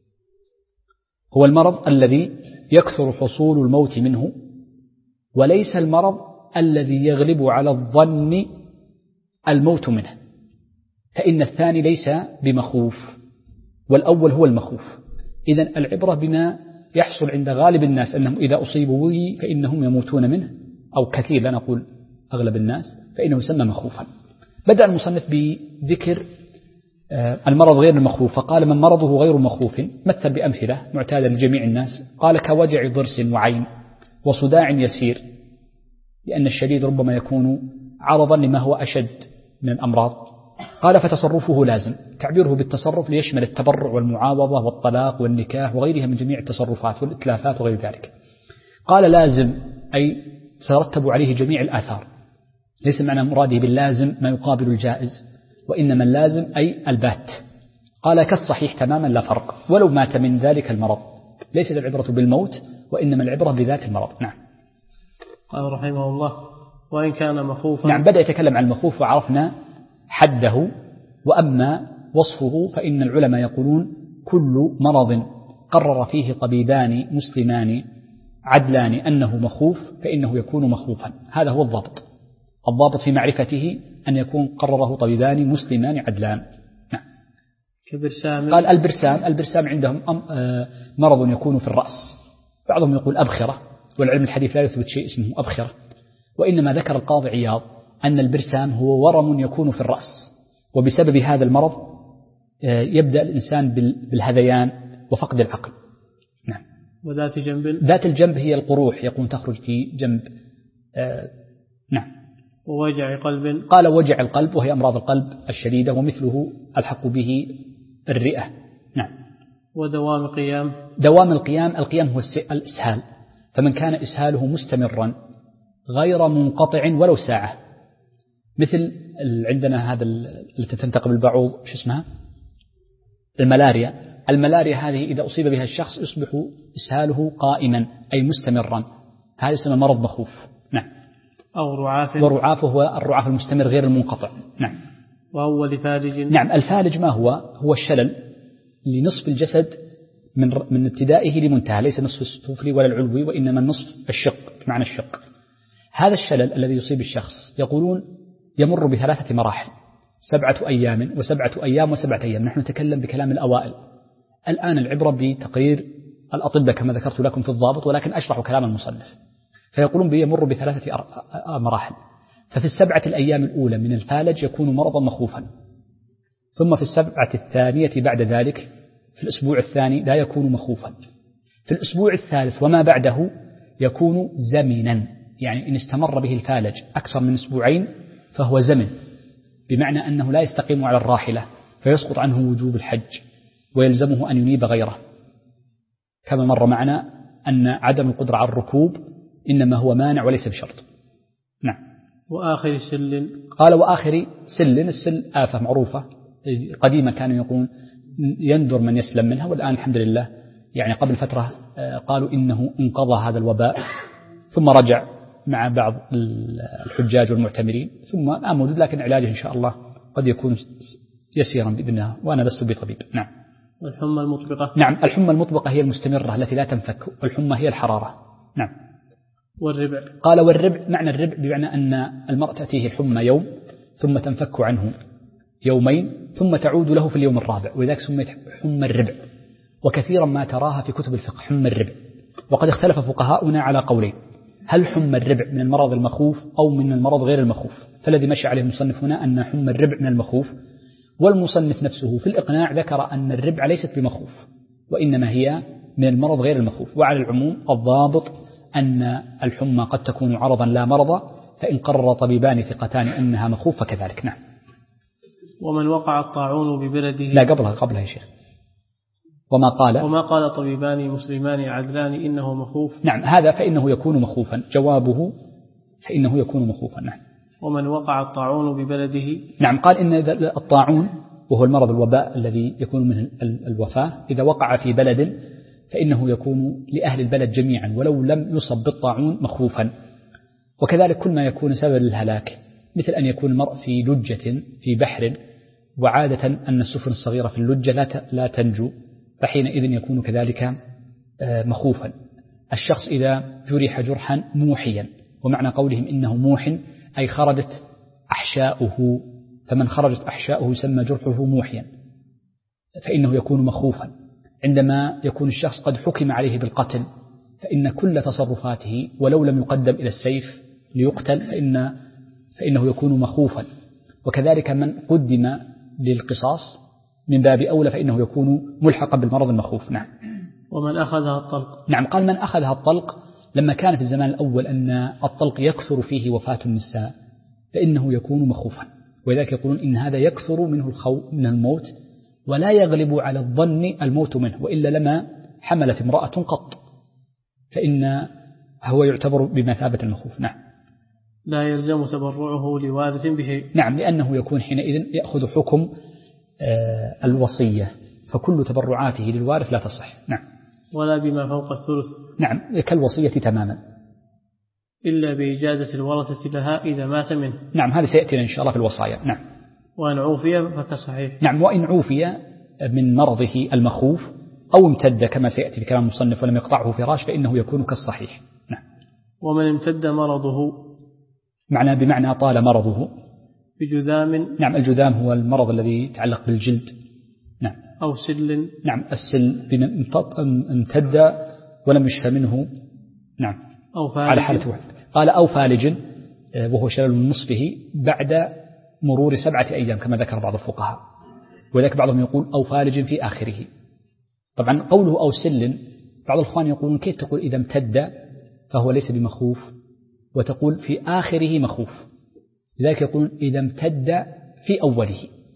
هو المرض الذي يكثر حصول الموت منه، وليس المرض الذي يغلب على الظن الموت منه، فإن الثاني ليس بمخوف والأول هو المخوف. إذن العبرة بما يحصل عند غالب الناس أنهم إذا أصيبوا به فإنهم يموتون منه، أو كثير لا نقول أغلب الناس، فإنه يسمى مخوفا. بدأ المصنف بذكر المرض غير المخوف، فقال من مرضه غير مخوف مثل بأمثلة معتادة لجميع الناس، قال كوجع ضرس وعين وصداع يسير، لأن الشديد ربما يكون عرضا لما هو أشد من الأمراض. قال فتصرفه لازم، تعبيره بالتصرف ليشمل التبرع والمعاوضة والطلاق والنكاح وغيرها من جميع التصرفات والإتلافات وغير ذلك. قال لازم أي ترتب عليه جميع الآثار، ليس معنى مراده باللازم ما يقابل الجائز، وإنما اللازم أي البات. قال كالصحيح تماما لا فرق ولو مات من ذلك المرض، ليست العبرة بالموت وإنما العبرة بذات المرض. نعم. قال رحمه الله وإن كان مخوفا. نعم، بدأ يتكلم عن المخوف وعرفنا حده، وأما وصفه فإن العلماء يقولون كل مرض قرر فيه طبيبان مسلمان عدلان أنه مخوف فإنه يكون مخوفا. هذا هو الضابط. الضابط في معرفته أن يكون قرره طبيبان مسلمان عدلان. نعم. كبرسام. قال البرسام عندهم مرض يكون في الرأس، بعضهم يقول أبخرة، والعلم الحديث لا يثبت شيء اسمه أبخرة، وإنما ذكر القاضي عياض أن البرسام هو ورم يكون في الرأس، وبسبب هذا المرض يبدأ الإنسان بالهذيان وفقد العقل. نعم. وذات جنب. ذات الجنب هي القروح يكون تخرج في جنب. نعم. ووجع قلب. قال وجع القلب وهي أمراض القلب الشديدة، ومثله الحق به الرئة. نعم. ودوام قيام. دوام القيام هو الإسهال، فمن كان إسهاله مستمرا غير منقطع ولو ساعة، مثل عندنا هذا التي تنتقل البعوض شو اسمها الملاريا هذه إذا أصيب بها الشخص يصبح إسهاله قائما أي مستمرا، هذا يسمى مرض مخوف. نعم. أو رعاف. ورعاف هو الرعاف المستمر غير المنقطع. نعم. وهو لفالج. نعم. الفالج ما هو الشلل لنصف الجسد من ابتدائه لمنتهى، ليس نصف السفلي ولا العلوي، وإنما النصف الشق بمعنى الشق. هذا الشلل الذي يصيب الشخص يقولون يمر ب3 مراحل، 7 أيام و7 أيام و7 أيام. نحن نتكلم بكلام الأوائل، الآن العبرة بتقرير الأطباء كما ذكرت لكم في الضابط، ولكن أشرح كلام المصنف. فيقولون بيمر ب3 مراحل، ففي 7 الأيام الأولى من الفالج يكون مرضا مخوفا، ثم في 7 الثانية بعد ذلك في الأسبوع الثاني لا يكون مخوفا، في الأسبوع الثالث وما بعده يكون زمنا، يعني إن استمر به الفالج أكثر من 2 أسبوع فهو زمن، بمعنى أنه لا يستقيم على الراحلة فيسقط عنه وجوب الحج ويلزمه أن ينيب غيره، كما مر معنا أن عدم القدرة على الركوب إنما هو مانع وليس بشرط. نعم. وآخر سل. قال وآخر سل. السل آفة معروفة، قديما كانوا يقولون يندر من يسلم منها، والآن الحمد لله يعني قبل فترة قالوا إنه انقضى هذا الوباء ثم رجع مع بعض الحجاج والمعتمرين، ثم الآن موجود، لكن علاجه إن شاء الله قد يكون يسيرا بإذن الله، وأنا لست بطبيب. نعم. والحمى المطبقة. نعم. الحمى المطبقة هي المستمرة التي لا تنفك، والحمى هي الحرارة. نعم. والربع. قال والربع، معنى الربع بمعنى أن المرء تأتيه الحمى يوم ثم تنفك عنه يومين ثم تعود له في اليوم الرابع، ولذلك سميت حمى الربع، وكثيرا ما تراها في كتب الفقه حمى الربع. وقد اختلف فقهاؤنا على قولين، هل حمى الربع من المرض المخوف أو من المرض غير المخوف؟ فالذي مشى عليه المصنف هنا أن حمى الربع من المخوف، والمصنف نفسه في الإقناع ذكر أن الربع ليست بمخوف وإنما هي من المرض غير المخوف. وعلى العموم الضابط أن الحمى قد تكون عرضا لا مرضا، فإن قرر طبيبان ثقتان أنها مخوف فكذلك. نعم. ومن وقع الطاعون ببلده. لا قبلها يا شيخ. وما قال طبيبان مسلمان عدلان إنه مخوف. نعم. هذا فإنه يكون مخوفا، جوابه فإنه يكون مخوفا. نعم. ومن وقع الطاعون ببلده. نعم. قال إن الطاعون وهو المرض الوباء الذي يكون منه الوفاة، إذا وقع في بلد فإنه يكون لأهل البلد جميعا ولو لم يصب بالطاعون مخوفا. وكذلك كل ما يكون سببا للهلاك، مثل أن يكون المرء في لجة في بحر، وعادة أن السفن الصغيرة في اللجة لا تنجو، فحينئذ يكون كذلك مخوفا. الشخص إذا جرح جرحا موحيا، ومعنى قولهم إنه موح أي خرجت أحشاؤه، فمن خرجت أحشاؤه يسمى جرحه موحيا، فإنه يكون مخوفا. عندما يكون الشخص قد حكم عليه بالقتل فإن كل تصرفاته ولو لم يقدم إلى السيف ليقتل فإنه يكون مخوفا. وكذلك من قدم للقصاص من باب أولى فإنه يكون ملحقا بالمرض المخوف. نعم. ومن أخذها الطلق. نعم، قال من أخذها الطلق لما كان في الزمان الأول أن الطلق يكثر فيه وفاة النساء فإنه يكون مخوفا، ولذلك يقولون إن هذا يكثر منه الخوف من الموت ولا يغلب على الظن الموت منه، وإلا لما حملت امرأة قط، فإن هو يعتبر بمثابة المخوف. نعم. لا يلزم تبرعه لوارث بشيء. نعم، لأنه يكون حينئذ يأخذ حكم الوصية، فكل تبرعاته للوارث لا تصح. نعم. ولا بما فوق الثلث. نعم، كالوصية تماما، إلا بإجازة الورثة لها إذا مات منه. نعم، هذا سيأتينا إن شاء الله في الوصايا. نعم. وإن عوفي فكصحيح. نعم، وإن عوفي من مرضه المخوف أو امتد كما سيأتي في كلام المصنف ولم يقطعه فراش فإنه يكون كالصحيح. نعم. ومن امتد مرضه بمعنى طال مرضه بجذام. نعم، الجذام هو المرض الذي يتعلق بالجلد. نعم. أو سل. نعم، السل امتد ولم يشفى منه. نعم. أو فالج. على حالة واحد. قال أو فالج وهو شلل من نصفه بعد مرور 7 أيام كما ذكر بعض الفقهاء، وذلك بعضهم يقول أو فالج في آخره. طبعا قوله أو سل بعض الأخوان يقولون كيف تقول إذا امتد فهو ليس بمخوف وتقول في آخره مخوف، لذلك يقولون إذا امتد في أوله،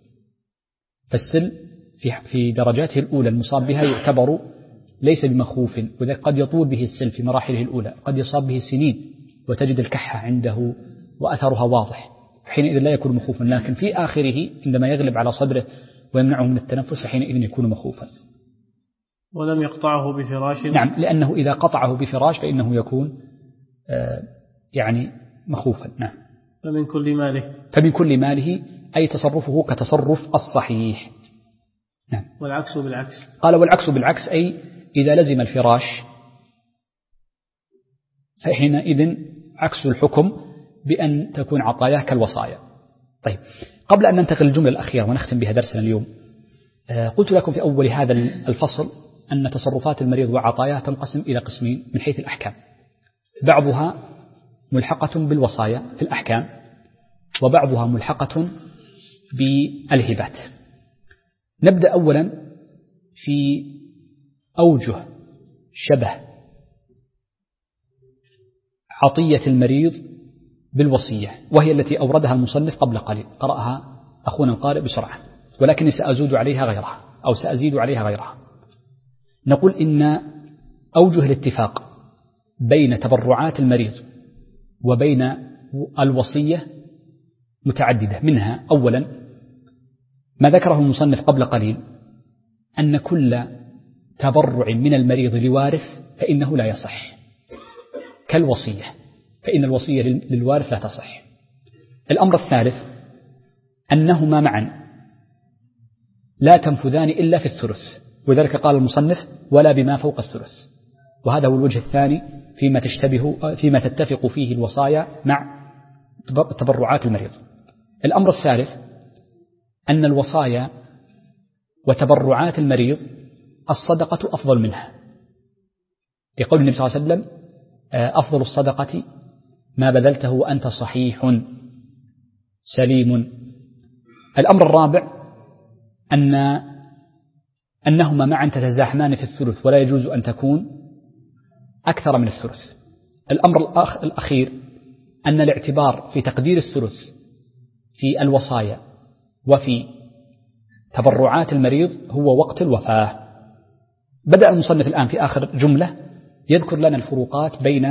فالسل في درجاته الأولى المصاب بها يعتبر ليس بمخوف، وذلك قد يطول به السل في مراحله الأولى، قد يصاب به سنين وتجد الكحة عنده وأثرها واضح، حينئذ لا يكون مخوفا. لكن في آخره عندما يغلب على صدره ويمنعه من التنفس حينئذ يكون مخوفا. ولم يقطعه بفراش. نعم، لأنه إذا قطعه بفراش فإنه يكون مخوفا. نعم. فمن كل ماله أي تصرفه كتصرف الصحيح. نعم. والعكس بالعكس. قال والعكس بالعكس أي إذا لزم الفراش فحينئذ عكس الحكم بأن تكون عطاياه كالوصايا. طيب، قبل أن ننتقل للجملة الأخيرة ونختم بها درسنا اليوم، قلت لكم في أول هذا الفصل أن تصرفات المريض وعطاياه تنقسم إلى قسمين من حيث الأحكام، بعضها ملحقة بالوصايا في الأحكام وبعضها ملحقة بالهبات. نبدأ أولا في أوجه شبه عطية المريض بالوصية، وهي التي أوردها المصنف قبل قليل، قرأها أخونا القارئ بسرعة، ولكني سأزيد عليها غيرها. نقول إن أوجه الاتفاق بين تبرعات المريض وبين الوصية متعددة، منها أولا ما ذكره المصنف قبل قليل أن كل تبرع من المريض لوارث فإنه لا يصح كالوصية، فإن الوصية للوارث لا تصح. الأمر الثالث أنهما معا لا تنفذان إلا في الثلث، وذلك قال المصنف ولا بما فوق الثلث، وهذا هو الوجه الثاني فيما تتفق فيه الوصايا مع تبرعات المريض. الأمر الثالث أن الوصايا وتبرعات المريض الصدقة أفضل منها، لقول النبي صلى الله عليه وسلم أفضل الصدقة ما بذلته وأنت صحيح سليم. الأمر الرابع أنهما معا تتزاحمان في الثلث ولا يجوز أن تكون أكثر من الثلث. الأمر الأخير أن الاعتبار في تقدير الثلث في الوصايا وفي تبرعات المريض هو وقت الوفاة. بدأ المصنف الآن في آخر جملة يذكر لنا الفروقات بين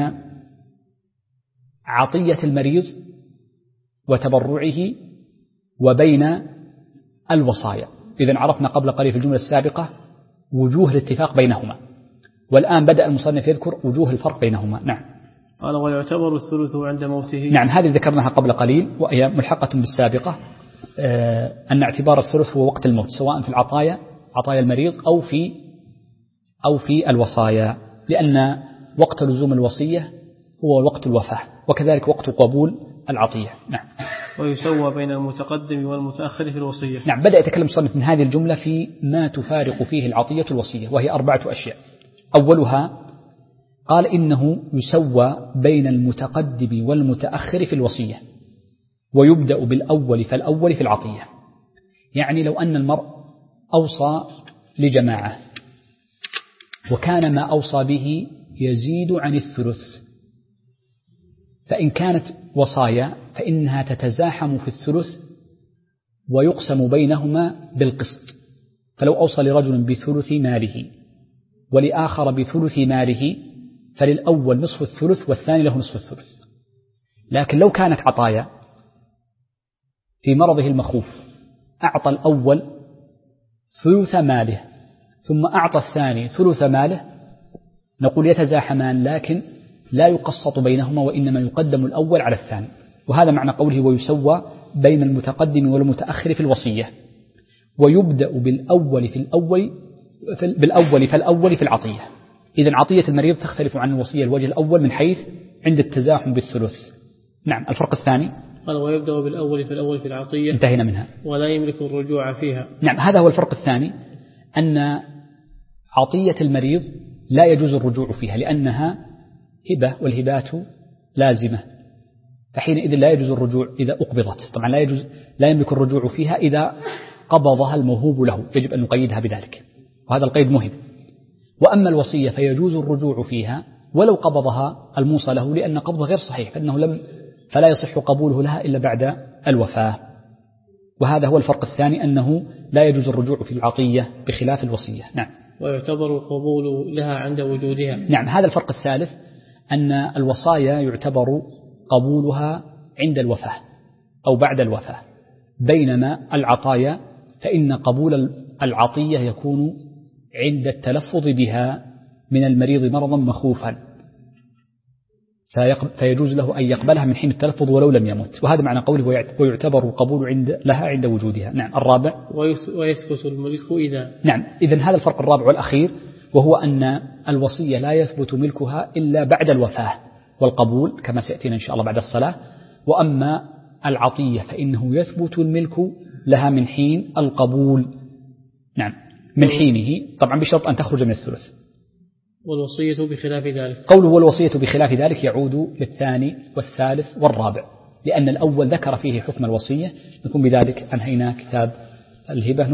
عطية المريض وتبرعه وبين الوصايا. إذن عرفنا قبل قليل في الجملة السابقة وجوه الاتفاق بينهما، والآن بدأ المصنف يذكر وجوه الفرق بينهما. نعم. قال ويعتبر الثلث عند موته. نعم، هذه ذكرناها قبل قليل وهي ملحقة بالسابقة، أن اعتبار الثلث هو وقت الموت، سواء في العطايا عطايا المريض أو في الوصايا، لأن وقت لزوم الوصية هو وقت الوفاة، وكذلك وقت قبول العطية. نعم. ويسوى بين المتقدم والمتأخر في الوصية. نعم، بدأ يتكلم المصنف من هذه الجملة في ما تفارق فيه العطية الوصية، وهي 4 أشياء. أولها قال إنه يسوى بين المتقدم والمتأخر في الوصية، ويبدأ بالأول فالأول في العطية. يعني لو أن المرء أوصى لجماعة وكان ما أوصى به يزيد عن الثلث، فإن كانت وصايا فإنها تتزاحم في الثلث ويقسم بينهما بالقسط. فلو أوصى لرجل بثلث ماله ولآخر بثلث ماله فللأول نصف الثلث والثاني له نصف الثلث. لكن لو كانت عطايا في مرضه المخوف أعطى الأول ثلث ماله ثم أعطى الثاني ثلث ماله، نقول يتزاحمان لكن لا يقسط بينهما، وإنما يقدم الأول على الثاني. وهذا معنى قوله ويسوى بين المتقدم والمتأخر في الوصية، ويبدأ بالأول فالأول في العطية. إذن عطية المريض تختلف عن الوصية الوجه الأول من حيث عند التزاحم بالثلث. نعم. الفرق الثاني قال ويبدأ بالأول فالأول في العطية، انتهينا منها، ولا يملك الرجوع فيها. نعم، هذا هو الفرق الثاني، أن عطية المريض لا يجوز الرجوع فيها لأنها هبة، والهبات لازمة، فحينئذ لا يجوز الرجوع إذا أقبضت. طبعا لا يملك الرجوع فيها إذا قبضها الموهوب له، يجب أن نقيدها بذلك، وهذا القيد مهم. وأما الوصية فيجوز الرجوع فيها ولو قبضها الموصى له، لأن قبضه غير صحيح، فلا يصح قبوله لها إلا بعد الوفاة. وهذا هو الفرق الثاني، أنه لا يجوز الرجوع في العطية بخلاف الوصية. نعم. ويعتبر القبول لها عند وجودها. نعم. هذا الفرق الثالث، أن الوصايا يعتبر قبولها عند الوفاة أو بعد الوفاة، بينما العطايا فإن قبول العطية يكون عند التلفظ بها من المريض مرضا مخوفا، فيجوز له أن يقبلها من حين التلفظ ولو لم يمت. وهذا معنى قوله ويعتبر القبول لها عند وجودها. نعم. الرابع ويثبت الملك إذا. نعم. إذن هذا الفرق الرابع والأخير، وهو أن الوصية لا يثبت ملكها إلا بعد الوفاة والقبول كما سيأتينا إن شاء الله بعد الصلاة. وأما العطية فإنه يثبت الملك لها من حين القبول. نعم، من حينه، طبعا بشرط أن تخرج من الثلث. والوصية بخلاف ذلك، قوله والوصية بخلاف ذلك يعود للثاني والثالث والرابع، لأن الأول ذكر فيه حكم الوصية. نكون بذلك أنهينا كتاب الهبة.